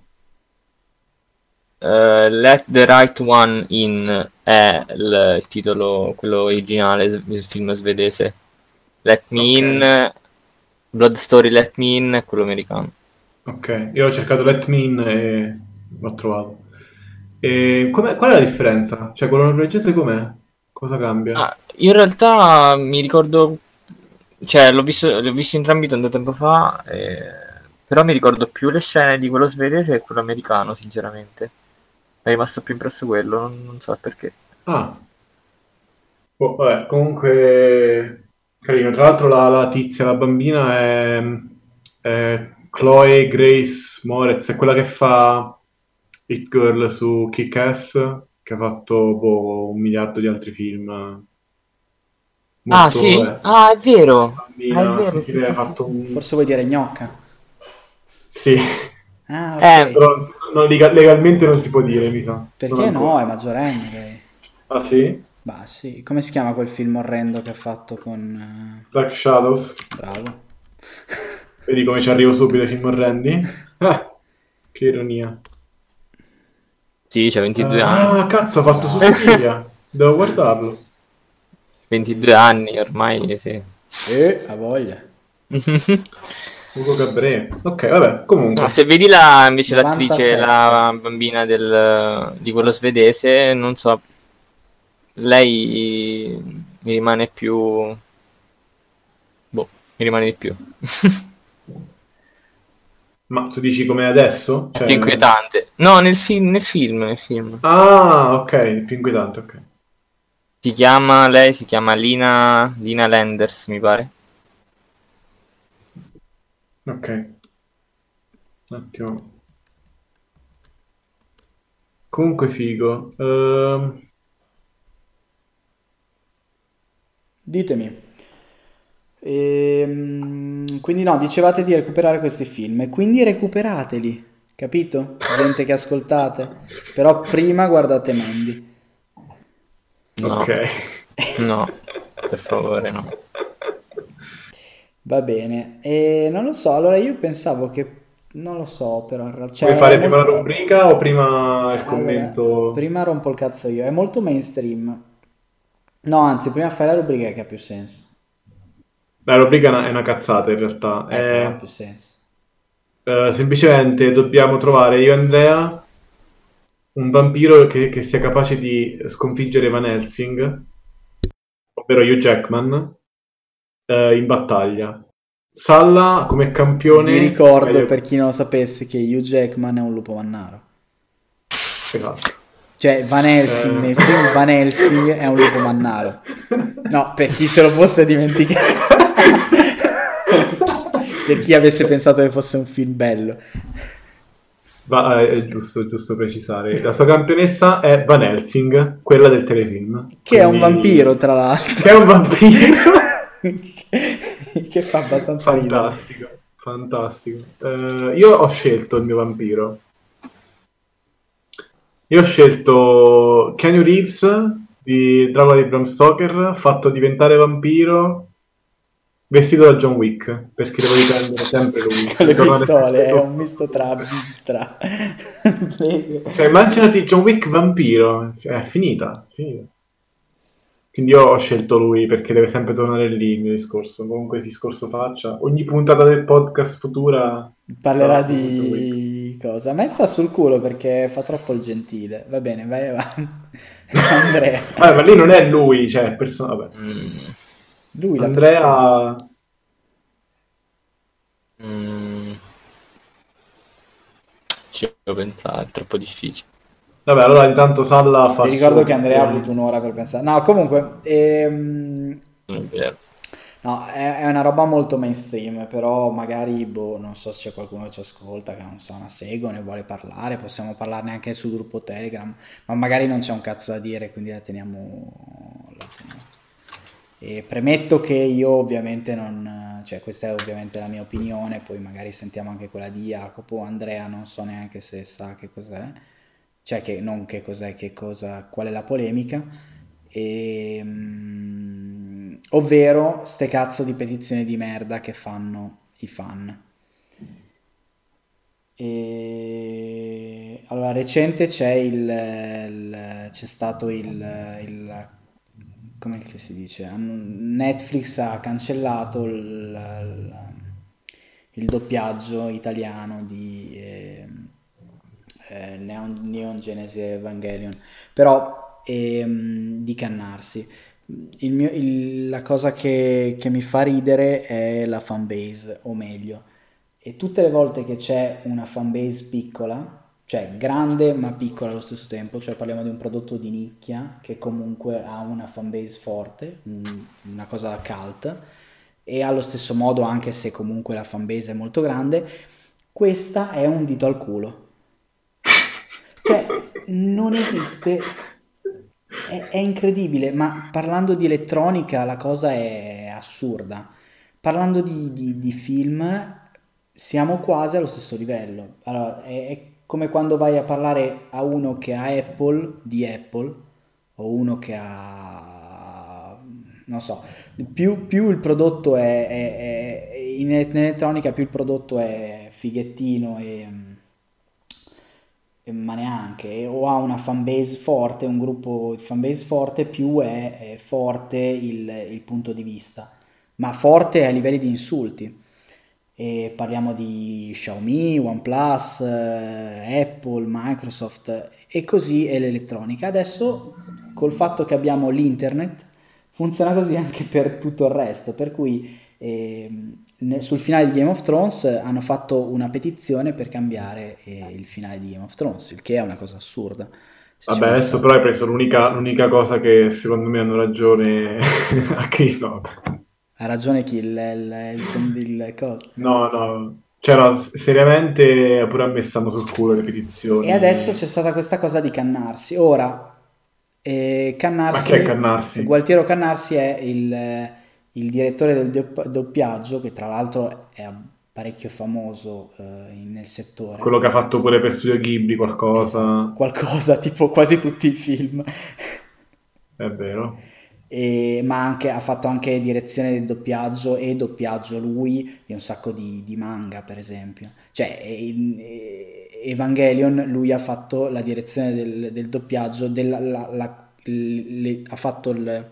[SPEAKER 2] Eh, Let the Right One In è il, il titolo, quello originale del film svedese. Let Me
[SPEAKER 3] Ok,
[SPEAKER 2] In, Blood Story Let Me In è quello americano.
[SPEAKER 3] ok. Io ho cercato Let Me In e l'ho trovato. E com'è- qual è la differenza? Cioè, quello norvegese com'è? Cosa cambia?
[SPEAKER 2] Ah, in realtà mi ricordo, cioè l'ho visto, l'ho visto entrambi tanto tempo fa, eh, però mi ricordo più le scene di quello svedese che quello americano, sinceramente. Mi è rimasto più impresso quello, non, non so perché.
[SPEAKER 3] Ah, boh, vabbè, comunque carino. Tra l'altro la, la tizia, la bambina è, è Chloe Grace Moretz, è quella che fa It Girl su Kick-Ass, che ha fatto boh, un miliardo di altri film.
[SPEAKER 2] Ah,
[SPEAKER 3] Molto,
[SPEAKER 2] sì?
[SPEAKER 3] eh,
[SPEAKER 2] Ah, è vero. Ah, è
[SPEAKER 3] bambina, sì,
[SPEAKER 2] vero,
[SPEAKER 3] sì,
[SPEAKER 2] sì,
[SPEAKER 3] lei ha
[SPEAKER 2] sì, sì,
[SPEAKER 3] fatto
[SPEAKER 2] sì.
[SPEAKER 3] un...
[SPEAKER 1] Forse vuoi dire gnocca?
[SPEAKER 3] Sì,
[SPEAKER 1] Ah,
[SPEAKER 2] Eh,
[SPEAKER 1] ok.
[SPEAKER 3] però non- lega- legalmente non si può dire, mi sa. Non
[SPEAKER 1] Perché no?
[SPEAKER 3] ancora.
[SPEAKER 1] È maggiorenne lei.
[SPEAKER 3] Ah sì?
[SPEAKER 1] Bah, sì. Come si chiama quel film orrendo che ha fatto con... eh,
[SPEAKER 3] Dark Shadows.
[SPEAKER 1] Bravo.
[SPEAKER 3] Vedi come ci arrivo subito ai film orrendi? Eh, che ironia.
[SPEAKER 2] sì, c'ha
[SPEAKER 3] Eh,
[SPEAKER 2] ventidue anni.
[SPEAKER 3] ah, cazzo, ha fatto
[SPEAKER 1] Bravo.
[SPEAKER 3] Suspiria. Devo guardarlo.
[SPEAKER 2] ventidue anni ormai, sì.
[SPEAKER 1] E ha voglia.
[SPEAKER 3] Ugo Cabré. Ok, vabbè,
[SPEAKER 2] No,
[SPEAKER 3] comunque.
[SPEAKER 2] se vedi la, invece l'attrice,
[SPEAKER 1] novantasette.
[SPEAKER 2] la bambina del, di quello svedese, non so, lei mi rimane più... boh, mi rimane di più.
[SPEAKER 3] Ma tu dici com'è adesso?
[SPEAKER 2] È più
[SPEAKER 3] Cioè...
[SPEAKER 2] inquietante. No, nel film, nel film, nel film.
[SPEAKER 3] Ah, ok, più inquietante, ok.
[SPEAKER 2] Si chiama, lei si chiama Lina, Lina Landers, mi pare.
[SPEAKER 3] Ok, un attimo. Comunque figo. Ehm,
[SPEAKER 1] Ditemi. Ehm, quindi no, dicevate di recuperare questi film e quindi recuperateli, capito? Gente che ascoltate. Però prima guardate Mandy.
[SPEAKER 3] ok.
[SPEAKER 2] No, no, per favore, no.
[SPEAKER 1] Va bene. E non lo so, allora io pensavo che... Non lo so, però in realtà...
[SPEAKER 3] Vuoi
[SPEAKER 1] Cioè, è
[SPEAKER 3] fare prima la
[SPEAKER 1] molto...
[SPEAKER 3] rubrica o prima il
[SPEAKER 1] Allora,
[SPEAKER 3] commento?
[SPEAKER 1] prima rompo il cazzo io. È molto mainstream. No, anzi, prima fai la rubrica che ha più senso.
[SPEAKER 3] La rubrica è una, è una cazzata in realtà.
[SPEAKER 1] Eh, però ha
[SPEAKER 3] È,
[SPEAKER 1] più senso.
[SPEAKER 3] eh, semplicemente dobbiamo trovare io e Andrea un vampiro che, che sia capace di sconfiggere Van Helsing, ovvero Hugh Jackman, eh, in battaglia. Salla come
[SPEAKER 1] Vi
[SPEAKER 3] campione,
[SPEAKER 1] ricordo,
[SPEAKER 3] meglio...
[SPEAKER 1] per chi non lo sapesse, che Hugh Jackman è un lupo mannaro.
[SPEAKER 3] Esatto.
[SPEAKER 1] Cioè, Van Helsing,
[SPEAKER 3] Eh...
[SPEAKER 1] nel film Van Helsing è un lupo mannaro. No, per chi se lo fosse dimenticato. Per chi avesse pensato che fosse un film bello.
[SPEAKER 3] Va- eh, è giusto, è giusto precisare. La sua campionessa è Van Helsing, quella del telefilm.
[SPEAKER 1] Che è un
[SPEAKER 3] Quindi...
[SPEAKER 1] vampiro, tra l'altro.
[SPEAKER 3] Che è un vampiro.
[SPEAKER 1] Che fa abbastanza ridere.
[SPEAKER 3] Fantastico, fantastico. Eh, io ho scelto il mio vampiro. Io ho scelto Keanu Reeves di Dracula di Bram Stoker, fatto diventare vampiro, vestito da John Wick, perché devo riprendere sempre lui.
[SPEAKER 1] Con le
[SPEAKER 3] Ritornare
[SPEAKER 1] pistole,
[SPEAKER 3] sempre
[SPEAKER 1] è un
[SPEAKER 3] lui.
[SPEAKER 1] misto tra... tra...
[SPEAKER 3] Cioè, immaginati John Wick vampiro, è finita, finita. Quindi io ho scelto lui perché deve sempre tornare lì il mio discorso. Comunque discorso faccia. Ogni puntata del podcast futura
[SPEAKER 1] Parlerà
[SPEAKER 3] sarà su John Wick.
[SPEAKER 1] di cosa? A me sta sul culo perché fa troppo il gentile. Va bene, vai avanti. Andrea.
[SPEAKER 3] Vabbè, ma lì non è lui, cioè, il person- vabbè.
[SPEAKER 2] Mm,
[SPEAKER 1] Lui, la persona.
[SPEAKER 3] Andrea...
[SPEAKER 2] mm, ci devo pensare, è troppo difficile.
[SPEAKER 3] Vabbè, allora intanto Salla fa
[SPEAKER 1] Vi
[SPEAKER 3] il
[SPEAKER 1] ricordo
[SPEAKER 3] suo
[SPEAKER 1] che Andrea ha
[SPEAKER 3] pippone.
[SPEAKER 1] avuto un'ora per pensare. No, comunque, ehm,
[SPEAKER 2] Non è vero.
[SPEAKER 1] no, è, è una roba molto mainstream, però magari, boh, non so se c'è qualcuno che ci ascolta, che non so, una segue, ne vuole parlare, possiamo parlarne anche sul gruppo Telegram, ma magari non c'è un cazzo da dire, quindi la teniamo, la teniamo. E premetto che io ovviamente non, cioè questa è ovviamente la mia opinione, poi magari sentiamo anche quella di Jacopo, Andrea non so neanche se sa che cos'è, cioè che non che cos'è, che cosa, qual è la polemica, e, mm, ovvero ste cazzo di petizioni di merda che fanno i fan. E allora, recente c'è il, il- c'è stato il, il come che si dice? Han- Netflix ha cancellato il, il- il doppiaggio italiano di eh, eh, Neon, Neon Genesis Evangelion, però ehm, di Cannarsi. Il mio- il- la cosa che, che mi fa ridere è la fanbase, o meglio, e tutte le volte che c'è una fanbase piccola, cioè grande ma piccola allo stesso tempo, cioè parliamo di un prodotto di nicchia che comunque ha una fanbase forte, un- una cosa da cult, e allo stesso modo, anche se comunque la fanbase è molto grande, questa è un dito al culo. Cioè, non esiste, è, è incredibile, ma parlando di elettronica la cosa è assurda. Parlando di, di- di film, siamo quasi allo stesso livello. Allora, è, è come quando vai a parlare a uno che ha Apple, di Apple, o uno che ha, non so, più, più il prodotto è, è- è- in elettronica, più il prodotto è fighettino e ma neanche, e- o ha una fanbase forte, un gruppo di fanbase forte, più è, è forte il, il punto di vista, ma forte a livelli di insulti. E parliamo di Xiaomi, OnePlus, eh, Apple, Microsoft e così è l'elettronica. Adesso col fatto che abbiamo l'internet funziona così anche per tutto il resto, per cui ehm, ne- sul finale di Game of Thrones eh, hanno fatto una petizione per cambiare eh, il finale di Game of Thrones, il che è una cosa assurda. Se ci
[SPEAKER 3] Vabbè, adesso
[SPEAKER 1] pensa,
[SPEAKER 3] però hai preso l'unica, l'unica cosa che secondo me hanno ragione a K.
[SPEAKER 1] ha ragione chi il, il, il, son- il coso.
[SPEAKER 3] No, no, cioè no, s- seriamente pure a me stanno sul culo le
[SPEAKER 1] E adesso
[SPEAKER 3] petizioni.
[SPEAKER 1] c'è stata questa cosa di Cannarsi. Ora, eh,
[SPEAKER 3] Ma che è
[SPEAKER 1] Cannarsi,
[SPEAKER 3] Cannarsi?
[SPEAKER 1] Gualtiero Cannarsi è il, eh, il direttore del dop- doppiaggio, che tra l'altro è parecchio famoso eh, nel settore.
[SPEAKER 3] Quello che ha fatto pure per Studio Ghibli
[SPEAKER 1] Esatto,
[SPEAKER 3] qualcosa,
[SPEAKER 1] qualcosa tipo quasi tutti i film.
[SPEAKER 3] è vero.
[SPEAKER 1] E- ma anche, ha fatto anche direzione del doppiaggio e doppiaggio lui di un sacco di, di manga, per esempio. Cioè, in eh, Evangelion lui ha fatto la direzione del, del doppiaggio, della- la- la- le- ha fatto il-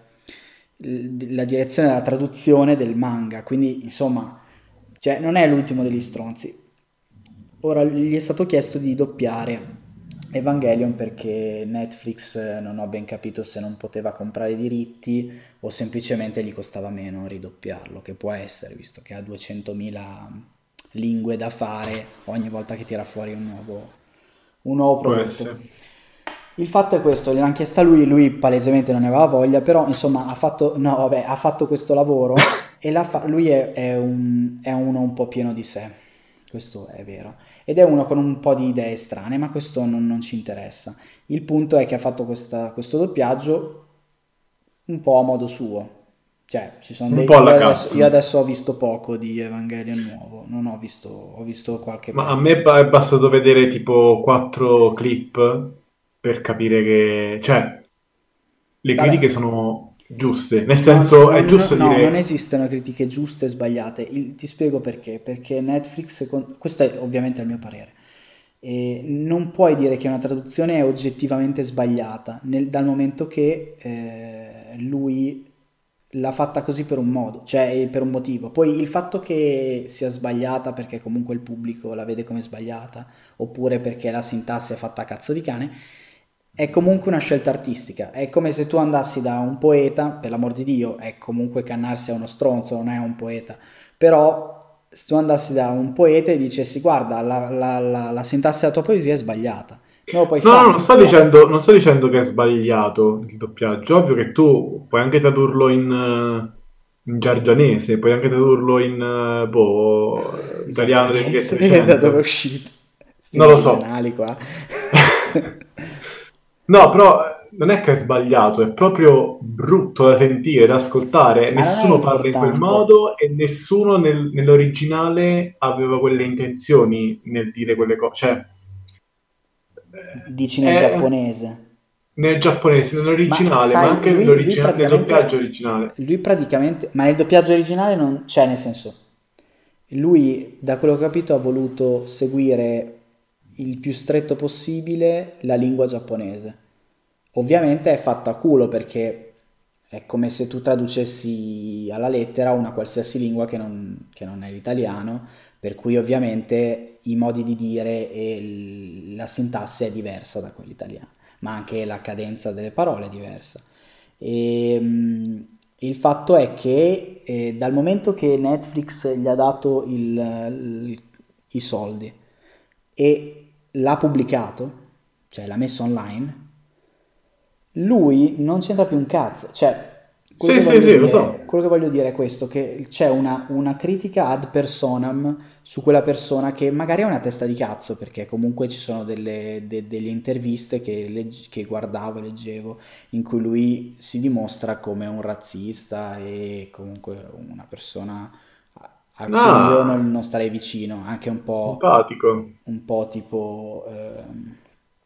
[SPEAKER 1] il- la direzione della traduzione del manga, quindi insomma, cioè, non è l'ultimo degli stronzi. Ora gli è stato chiesto di doppiare Evangelion perché Netflix eh, non ho ben capito se non poteva comprare i diritti o semplicemente gli costava meno ridoppiarlo, che può essere, visto che ha duecentomila lingue da fare ogni volta che tira fuori un nuovo, un nuovo
[SPEAKER 3] Può
[SPEAKER 1] prodotto.
[SPEAKER 3] essere.
[SPEAKER 1] Il fatto è questo, gliel'hanno chiesta a lui, lui palesemente non ne aveva voglia, però insomma ha fatto, no, vabbè, ha fatto questo lavoro e l'ha fa- lui è, è un- è uno un po' pieno di sé, questo è vero, ed è uno con un po' di idee strane, ma questo non, non ci interessa. Il punto è che ha fatto questa- questo doppiaggio un po' a modo suo, cioè ci sono
[SPEAKER 3] Un
[SPEAKER 1] dei...
[SPEAKER 3] po'
[SPEAKER 1] Io
[SPEAKER 3] alla
[SPEAKER 1] adesso, io
[SPEAKER 3] cazzo.
[SPEAKER 1] adesso ho visto poco di Evangelion nuovo, non ho visto, ho visto qualche
[SPEAKER 3] Ma a me
[SPEAKER 1] pezzo.
[SPEAKER 3] ba- è bastato vedere tipo quattro clip per capire che... Cioè, le critiche
[SPEAKER 1] Vabbè,
[SPEAKER 3] sono giuste. Nel
[SPEAKER 1] non,
[SPEAKER 3] senso, è
[SPEAKER 1] non-
[SPEAKER 3] giusto
[SPEAKER 1] no, non
[SPEAKER 3] dire...
[SPEAKER 1] esistono critiche giuste e sbagliate. Il- ti spiego perché. Perché Netflix, secon- questo è ovviamente il mio parere, e non puoi dire che una traduzione è oggettivamente sbagliata, nel- dal momento che eh, lui l'ha fatta così per un modo, cioè eh, per un motivo. Poi il fatto che sia sbagliata perché comunque il pubblico la vede come sbagliata, oppure perché la sintassi è fatta a cazzo di cane, è comunque una scelta artistica. È come se tu andassi da un poeta, per l'amor di Dio, è comunque Cannarsi è uno stronzo, non è un poeta, però se tu andassi da un poeta e dicessi guarda, la, la, la, la sintassi della tua poesia è sbagliata, non lo puoi
[SPEAKER 3] No, no,
[SPEAKER 1] fare.
[SPEAKER 3] non sto dicendo, non sto dicendo che è sbagliato il doppiaggio. Ovvio che tu puoi anche tradurlo in, eh, in giargianese, puoi anche tradurlo in, eh, boh, italiano del
[SPEAKER 1] Giargianese, da dove è
[SPEAKER 3] millesettecento.
[SPEAKER 1] uscito? Sti
[SPEAKER 3] Non lo so.
[SPEAKER 1] meridionali qua.
[SPEAKER 3] No, però eh, non è che è sbagliato, è proprio brutto da sentire, da ascoltare.
[SPEAKER 1] Ma non è
[SPEAKER 3] Nessuno parla in quel
[SPEAKER 1] importante.
[SPEAKER 3] modo e nessuno nel- nell'originale aveva quelle intenzioni nel dire quelle cose. Cioè,
[SPEAKER 1] Dici
[SPEAKER 3] eh,
[SPEAKER 1] nel
[SPEAKER 3] è
[SPEAKER 1] giapponese.
[SPEAKER 3] nel giapponese,
[SPEAKER 1] Ma
[SPEAKER 3] nell'originale, ma
[SPEAKER 1] sai,
[SPEAKER 3] anche
[SPEAKER 1] lui, lui
[SPEAKER 3] nell'origina- nel doppiaggio
[SPEAKER 1] praticamente,
[SPEAKER 3] originale.
[SPEAKER 1] lui praticamente, ma nel doppiaggio originale non c'è, nel senso, lui, da quello che ho capito, ha voluto seguire il più stretto possibile la lingua giapponese. Ovviamente è fatto a culo perché è come se tu traducessi alla lettera una qualsiasi lingua che non, che non è l'italiano, per cui ovviamente i modi di dire e l- la sintassi è diversa da quella italiana, ma anche la cadenza delle parole è diversa. E, mm, il fatto è che eh, dal momento che Netflix gli ha dato il- il- i soldi e l'ha pubblicato, cioè l'ha messo online, lui non c'entra più un cazzo, cioè Quello
[SPEAKER 3] Sì,
[SPEAKER 1] che
[SPEAKER 3] sì,
[SPEAKER 1] voglio
[SPEAKER 3] sì, lo
[SPEAKER 1] dire,
[SPEAKER 3] so.
[SPEAKER 1] quello che voglio dire è questo, che c'è una, una critica ad personam su quella persona che magari è una testa di cazzo, perché comunque ci sono delle, de- delle interviste che, legg- che guardavo e leggevo in cui lui si dimostra come un razzista e comunque una persona a a cui io non,
[SPEAKER 3] Ah,
[SPEAKER 1] non starei vicino, anche un po',
[SPEAKER 3] simpatico.
[SPEAKER 1] un po' tipo... ehm,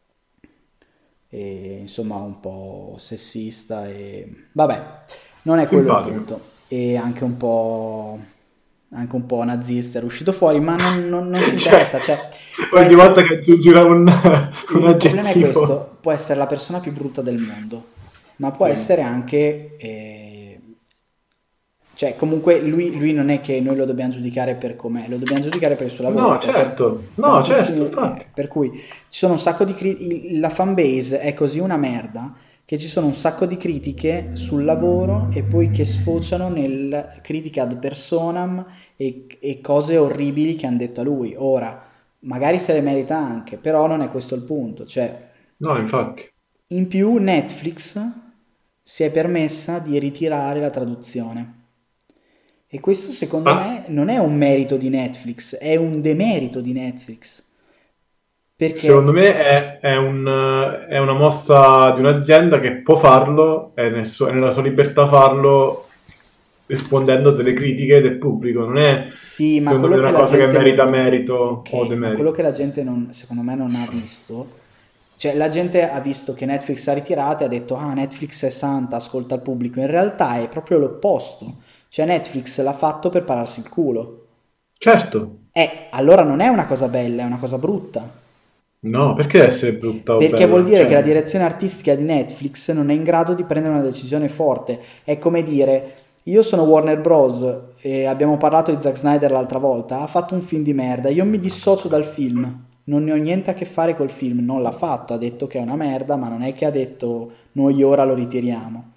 [SPEAKER 1] e insomma un po' sessista e vabbè, non è quello il
[SPEAKER 3] Simpatico.
[SPEAKER 1] punto. E anche un po', anche un po' nazista è uscito fuori, ma non, non- non ci
[SPEAKER 3] Cioè,
[SPEAKER 1] interessa, cioè può
[SPEAKER 3] ogni volta
[SPEAKER 1] essere,
[SPEAKER 3] che aggiungi una- un, un
[SPEAKER 1] il problema è
[SPEAKER 3] aggettivo.
[SPEAKER 1] questo, può essere la persona più brutta del mondo, ma può
[SPEAKER 3] Sì.
[SPEAKER 1] essere anche, eh, cioè comunque lui, lui non è che noi lo dobbiamo giudicare per com'è, lo dobbiamo giudicare per il suo lavoro,
[SPEAKER 3] No,
[SPEAKER 1] perché
[SPEAKER 3] certo. No, certo,
[SPEAKER 1] tantissimi,
[SPEAKER 3] infatti.
[SPEAKER 1] eh, per cui ci sono un sacco di critiche, la fanbase è così una merda che ci sono un sacco di critiche sul lavoro e poi che sfociano nel critica ad personam e, e cose orribili che hanno detto a lui. Ora, magari se le merita anche, però non è questo il punto, cioè
[SPEAKER 3] No, infatti.
[SPEAKER 1] in più Netflix si è permessa di ritirare la traduzione. E questo secondo
[SPEAKER 3] Ma
[SPEAKER 1] me non è un merito di Netflix, è un demerito di Netflix.
[SPEAKER 3] secondo
[SPEAKER 1] Perché
[SPEAKER 3] me è, è un, eh, è una mossa di un'azienda che può farlo, è, nel suo- è nella sua libertà farlo rispondendo a delle critiche del pubblico. Non è,
[SPEAKER 1] sì, ma
[SPEAKER 3] secondo me,
[SPEAKER 1] quello che
[SPEAKER 3] una
[SPEAKER 1] la
[SPEAKER 3] cosa che
[SPEAKER 1] gente
[SPEAKER 3] merita
[SPEAKER 1] non...
[SPEAKER 3] merito
[SPEAKER 1] Ok,
[SPEAKER 3] o
[SPEAKER 1] ma quello
[SPEAKER 3] demerito.
[SPEAKER 1] che la gente non, secondo me non ha visto, cioè la gente ha visto che Netflix ha ritirato e ha detto ah Netflix è santa, ascolta il pubblico, in realtà è proprio l'opposto, cioè Netflix l'ha fatto per pararsi il culo.
[SPEAKER 3] Certo.
[SPEAKER 1] Eh, allora non è una cosa bella, è una cosa brutta.
[SPEAKER 3] No, perché deve essere brutta o
[SPEAKER 1] Perché vuol
[SPEAKER 3] bella?
[SPEAKER 1] dire che la
[SPEAKER 3] Cioè,
[SPEAKER 1] direzione artistica di Netflix non è in grado di prendere una decisione forte. È come dire, io sono Warner Bros. E abbiamo parlato di Zack Snyder l'altra volta, ha fatto un film di merda, io mi dissocio dal film, non ne ho niente a che fare col film, non l'ha fatto, ha detto che è una merda, ma non è che ha detto noi ora lo ritiriamo.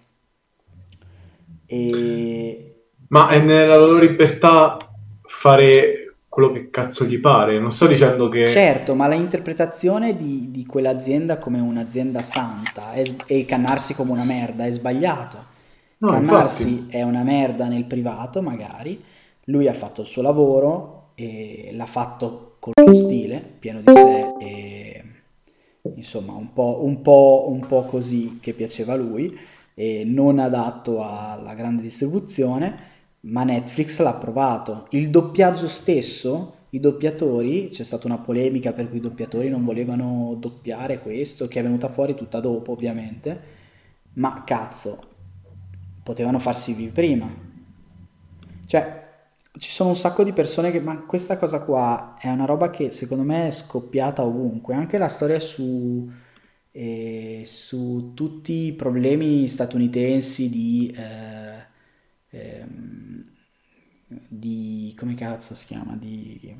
[SPEAKER 1] E
[SPEAKER 3] ma è
[SPEAKER 1] è,
[SPEAKER 3] nella loro libertà fare quello che cazzo gli pare. Non sto dicendo che...
[SPEAKER 1] certo, ma l'interpretazione di, di quell'azienda come un'azienda santa è s- e cannarsi come una merda è sbagliato.
[SPEAKER 3] No,
[SPEAKER 1] Cannarsi
[SPEAKER 3] infatti.
[SPEAKER 1] è una merda nel privato, magari. Lui ha fatto il suo lavoro e l'ha fatto col suo stile, pieno di sé e insomma un po', un po', un po' così che piaceva a lui e non adatto alla grande distribuzione, ma Netflix l'ha approvato. Il doppiaggio stesso, i doppiatori, c'è stata una polemica per cui i doppiatori non volevano doppiare questo, che è venuta fuori tutta dopo, ovviamente, ma cazzo, potevano farsi vivi prima. Cioè, ci sono un sacco di persone che... Ma questa cosa qua è una roba che secondo me è scoppiata ovunque. Anche la storia su, eh, su tutti i problemi statunitensi di... eh, ehm, di... come cazzo si chiama? Di...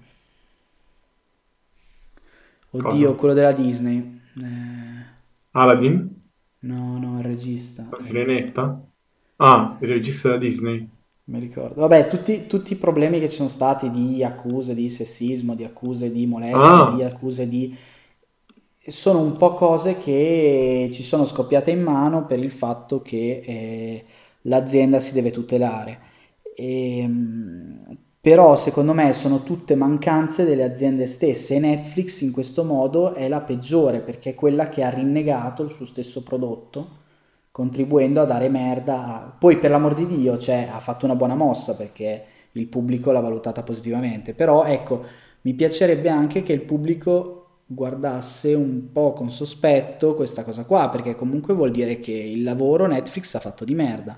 [SPEAKER 1] Oddio,
[SPEAKER 3] Cosa?
[SPEAKER 1] quello della Disney. Eh,
[SPEAKER 3] Aladdin?
[SPEAKER 1] no, no, il regista.
[SPEAKER 3] La
[SPEAKER 1] eh,
[SPEAKER 3] Sirenetta? Ah, il regista da Disney.
[SPEAKER 1] Mi ricordo. Vabbè, tutti, tutti i problemi che ci sono stati di accuse di sessismo, di accuse di molestie, di
[SPEAKER 3] Ah,
[SPEAKER 1] accuse di... sono un po' cose che ci sono scoppiate in mano per il fatto che eh, l'azienda si deve tutelare. Ehm, però secondo me sono tutte mancanze delle aziende stesse e Netflix in questo modo è la peggiore perché è quella che ha rinnegato il suo stesso prodotto contribuendo a dare merda. a- Poi per l'amor di Dio, cioè, ha fatto una buona mossa perché il pubblico l'ha valutata positivamente, però ecco, mi piacerebbe anche che il pubblico guardasse un po' con sospetto questa cosa qua, perché comunque vuol dire che il lavoro Netflix ha fatto di merda.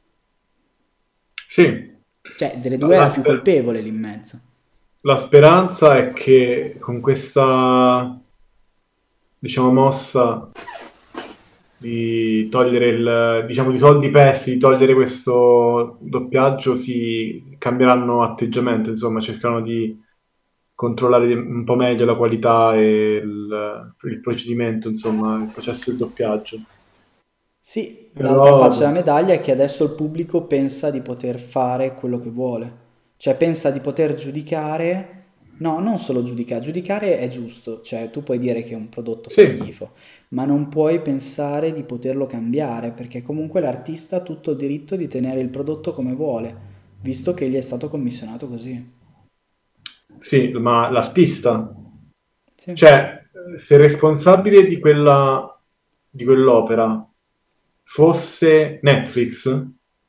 [SPEAKER 3] sì.
[SPEAKER 1] Cioè, delle
[SPEAKER 3] La,
[SPEAKER 1] due è
[SPEAKER 3] la
[SPEAKER 1] la più
[SPEAKER 3] sper-
[SPEAKER 1] colpevole lì in mezzo.
[SPEAKER 3] la speranza è che con questa, diciamo, mossa di togliere il, diciamo, di soldi persi, di togliere questo doppiaggio, si cambieranno atteggiamento, insomma, cercano di controllare un po' meglio la qualità e il, il procedimento, insomma, il processo del doppiaggio.
[SPEAKER 1] Sì, l'altra
[SPEAKER 3] Però,
[SPEAKER 1] faccia della medaglia è che adesso il pubblico pensa di poter fare quello che vuole, cioè pensa di poter giudicare No, non solo giudicare, giudicare è giusto, cioè tu puoi dire che un prodotto fa
[SPEAKER 3] Sì,
[SPEAKER 1] schifo, ma non puoi pensare di poterlo cambiare, perché comunque l'artista ha tutto il diritto di tenere il prodotto come vuole, visto che gli è stato commissionato così.
[SPEAKER 3] sì, ma l'artista,
[SPEAKER 1] Sì.
[SPEAKER 3] cioè, se il responsabile di quella, di quell'opera fosse Netflix,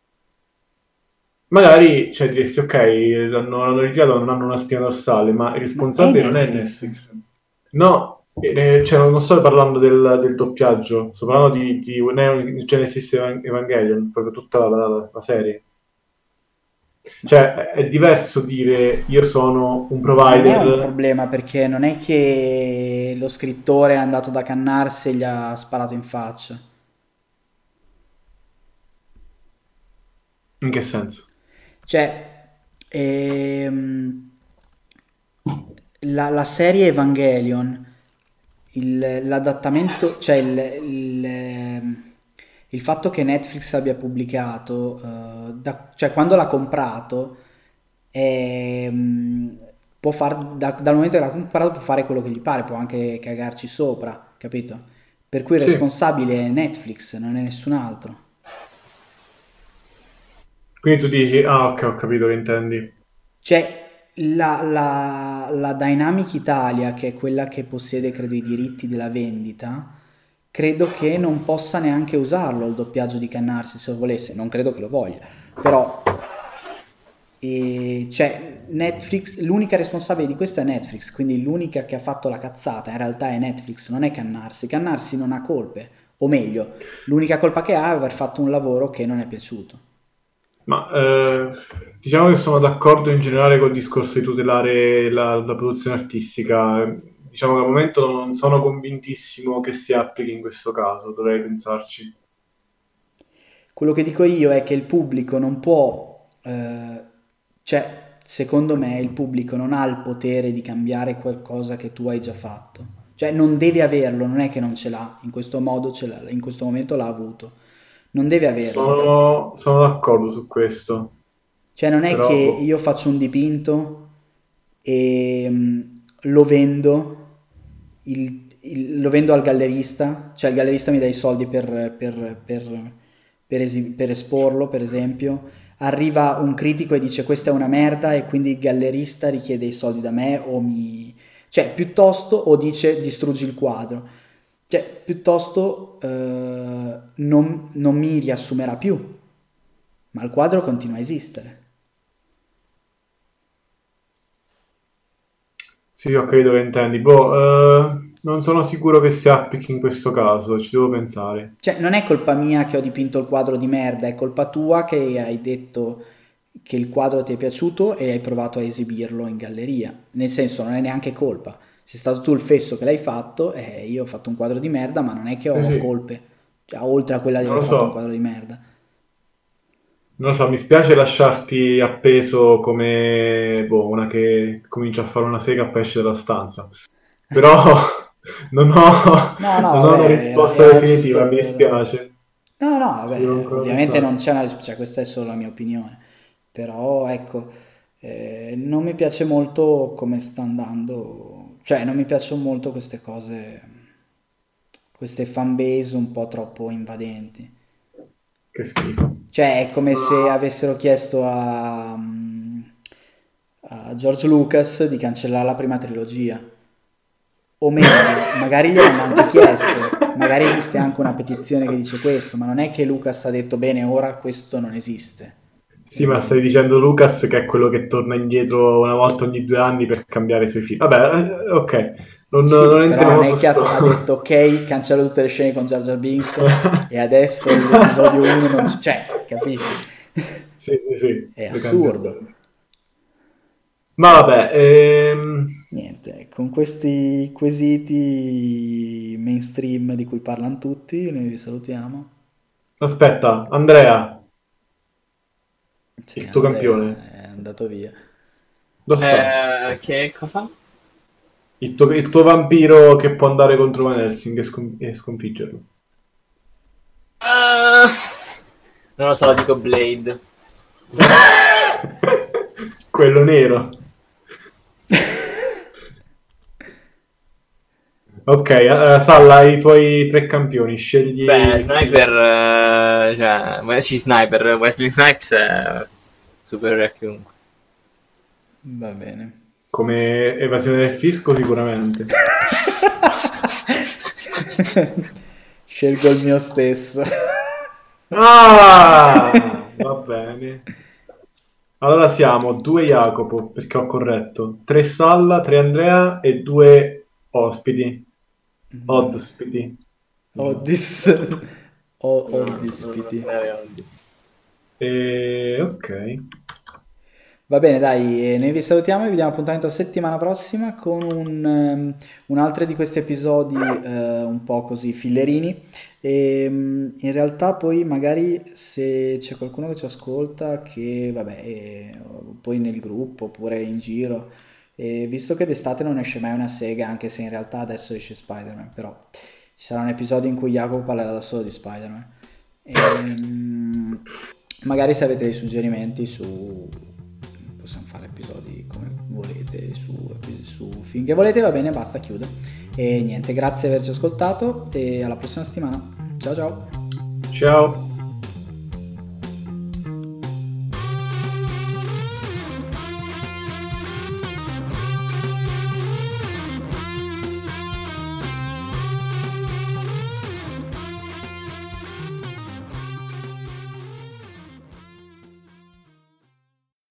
[SPEAKER 3] magari, cioè, diresti, ok, l'hanno, l'hanno ritirato, non hanno una spina dorsale, ma il
[SPEAKER 1] Ma è
[SPEAKER 3] responsabile non è
[SPEAKER 1] Netflix.
[SPEAKER 3] Netflix. No, eh, cioè, non sto parlando del, del doppiaggio, sto parlando di, di Genesis Evangelion, proprio tutta la, la- la serie.
[SPEAKER 1] Ma
[SPEAKER 3] Cioè, è diverso dire io sono un
[SPEAKER 1] Ma non è un
[SPEAKER 3] provider.
[SPEAKER 1] problema perché non è che lo scrittore è andato da Cannarsi e gli ha sparato in faccia.
[SPEAKER 3] In che senso?
[SPEAKER 1] Cioè, ehm, la, la serie Evangelion, il- l'adattamento, cioè il, il, ehm, il fatto che Netflix abbia pubblicato, eh, da- cioè quando l'ha comprato, ehm, può far, da- dal momento che l'ha comprato può fare quello che gli pare, può anche cagarci sopra, capito? Per cui il
[SPEAKER 3] Sì,
[SPEAKER 1] responsabile è Netflix, non è nessun altro.
[SPEAKER 3] quindi tu dici, ah, ok, ho capito che intendi.
[SPEAKER 1] Cioè, la, la, la Dynamic Italia, che è quella che possiede, credo, i diritti della vendita, credo che non possa neanche usarlo il doppiaggio di Cannarsi se lo volesse, non credo che lo voglia, però e, cioè, Netflix, l'unica responsabile di questo è Netflix, quindi l'unica che ha fatto la cazzata in realtà è Netflix, non è Cannarsi. Cannarsi non ha colpe, o meglio, l'unica colpa che ha è aver fatto un lavoro che non è piaciuto.
[SPEAKER 3] Ma eh, diciamo che sono d'accordo in generale col discorso di tutelare la, la produzione artistica. Diciamo che al momento non sono convintissimo che si applichi in questo caso, dovrei pensarci.
[SPEAKER 1] Quello che dico io è che il pubblico non può, eh, cioè, secondo me il pubblico non ha il potere di cambiare qualcosa che tu hai già fatto. Cioè, non deve averlo, non è che non ce l'ha, in questo modo ce l'ha, in questo momento l'ha avuto. Non deve averlo.
[SPEAKER 3] Sono, sono d'accordo su questo,
[SPEAKER 1] Cioè, non è che
[SPEAKER 3] però boh.
[SPEAKER 1] io faccio un dipinto e mm, lo vendo, il- il- lo vendo al gallerista, cioè il gallerista mi dà i soldi per, per- per- per esi- per esporlo, per esempio. Arriva un critico e dice questa è una merda e quindi il gallerista richiede i soldi da me o mi... cioè piuttosto o dice distruggi il quadro. Cioè, piuttosto eh, non, non mi riassumerà più, ma il quadro continua a esistere.
[SPEAKER 3] Sì, ho capito che intendi. Boh, eh, non sono sicuro che si applichi in questo caso, ci devo pensare.
[SPEAKER 1] Cioè, non è colpa mia che ho dipinto il quadro di merda, è colpa tua che hai detto che il quadro ti è piaciuto e hai provato a esibirlo in galleria. Nel senso, non è neanche colpa. Sei stato tu il fesso che l'hai fatto e io ho fatto un quadro di merda, ma non è che
[SPEAKER 3] Sì,
[SPEAKER 1] ho
[SPEAKER 3] sì,
[SPEAKER 1] colpe, cioè, oltre a quella di
[SPEAKER 3] non
[SPEAKER 1] aver
[SPEAKER 3] lo
[SPEAKER 1] fatto un
[SPEAKER 3] so.
[SPEAKER 1] quadro di merda.
[SPEAKER 3] Non lo so, mi spiace lasciarti appeso come boh, una che comincia a fare una sega e poi esce dalla stanza. Però non ho,
[SPEAKER 1] No, no,
[SPEAKER 3] non ho una
[SPEAKER 1] vabbè, era,
[SPEAKER 3] risposta
[SPEAKER 1] era
[SPEAKER 3] definitiva,
[SPEAKER 1] giusto
[SPEAKER 3] mi
[SPEAKER 1] per...
[SPEAKER 3] dispiace.
[SPEAKER 1] No, no,
[SPEAKER 3] Ci devo
[SPEAKER 1] vabbè,
[SPEAKER 3] ancora
[SPEAKER 1] ovviamente non
[SPEAKER 3] pensare.
[SPEAKER 1] c'è una risposta, cioè questa è solo la mia opinione, però ecco, eh, non mi piace molto come sta andando, cioè non mi piacciono molto queste cose, queste fanbase un po' troppo invadenti.
[SPEAKER 3] Che schifo.
[SPEAKER 1] Cioè è come se
[SPEAKER 3] Ma
[SPEAKER 1] avessero chiesto a, mm, a George Lucas di cancellare la prima trilogia. O meglio, magari gliel'hanno anche chiesto, magari esiste anche una petizione che dice questo, ma non è che Lucas ha detto bene, ora questo non esiste.
[SPEAKER 3] sì, ma stai
[SPEAKER 1] Mm,
[SPEAKER 3] dicendo Lucas che è quello che torna indietro una volta ogni due anni per cambiare i suoi film. Vabbè, eh, ok, non,
[SPEAKER 1] sì,
[SPEAKER 3] non
[SPEAKER 1] però non
[SPEAKER 3] entriamo
[SPEAKER 1] è
[SPEAKER 3] su
[SPEAKER 1] che
[SPEAKER 3] sto.
[SPEAKER 1] ha, ha detto ok, cancello tutte le scene con Jar Jar Binks e adesso l'episodio uno non c'è, cioè, capisci?
[SPEAKER 3] Sì, sì, sì,
[SPEAKER 1] È
[SPEAKER 3] le cambia
[SPEAKER 1] assurdo.
[SPEAKER 3] tutto. Ma vabbè, ehm,
[SPEAKER 1] Niente, con questi quesiti mainstream di cui parlano tutti, noi vi salutiamo.
[SPEAKER 3] aspetta, Andrea,
[SPEAKER 1] Sì,
[SPEAKER 3] il tuo
[SPEAKER 1] Andrea
[SPEAKER 3] campione,
[SPEAKER 1] è andato via.
[SPEAKER 3] dove sta?
[SPEAKER 2] Eh, che cosa?
[SPEAKER 3] Il tuo, il tuo vampiro che può andare contro Van Helsing e, scon- e sconfiggerlo.
[SPEAKER 2] Ah, non lo so, dico Blade.
[SPEAKER 3] Quello nero. Ok, uh, Salla, hai i tuoi tre campioni, scegli...
[SPEAKER 2] Beh, Sniper, eh, cioè, sì, Sniper, Wesley Snipes è superiore a chiunque.
[SPEAKER 1] Va bene.
[SPEAKER 3] Come evasione del fisco sicuramente.
[SPEAKER 1] Scelgo il mio stesso.
[SPEAKER 3] Ah, va bene. Allora siamo due Jacopo, perché ho corretto, tre Salla, tre Andrea e due ospiti. Ospiti.
[SPEAKER 1] Oddis. O- Oddispiti.
[SPEAKER 3] E... ok.
[SPEAKER 1] Va bene, dai, eh, noi vi salutiamo e vi diamo appuntamento settimana prossima con un, ehm, un altro di questi episodi eh, un po' così fillerini. E, mm, in realtà poi magari se c'è qualcuno che ci ascolta, che vabbè, eh, poi nel gruppo oppure in giro, e visto che d'estate non esce mai una sega, anche se in realtà adesso esce Spider-Man, però ci sarà un episodio in cui Jacopo parlerà da solo di Spider-Man. E, mm, magari se avete dei suggerimenti su possiamo fare episodi come volete su, su film che volete, va bene, basta, chiudo e niente, grazie di averci ascoltato e alla prossima settimana, ciao ciao
[SPEAKER 3] Ciao.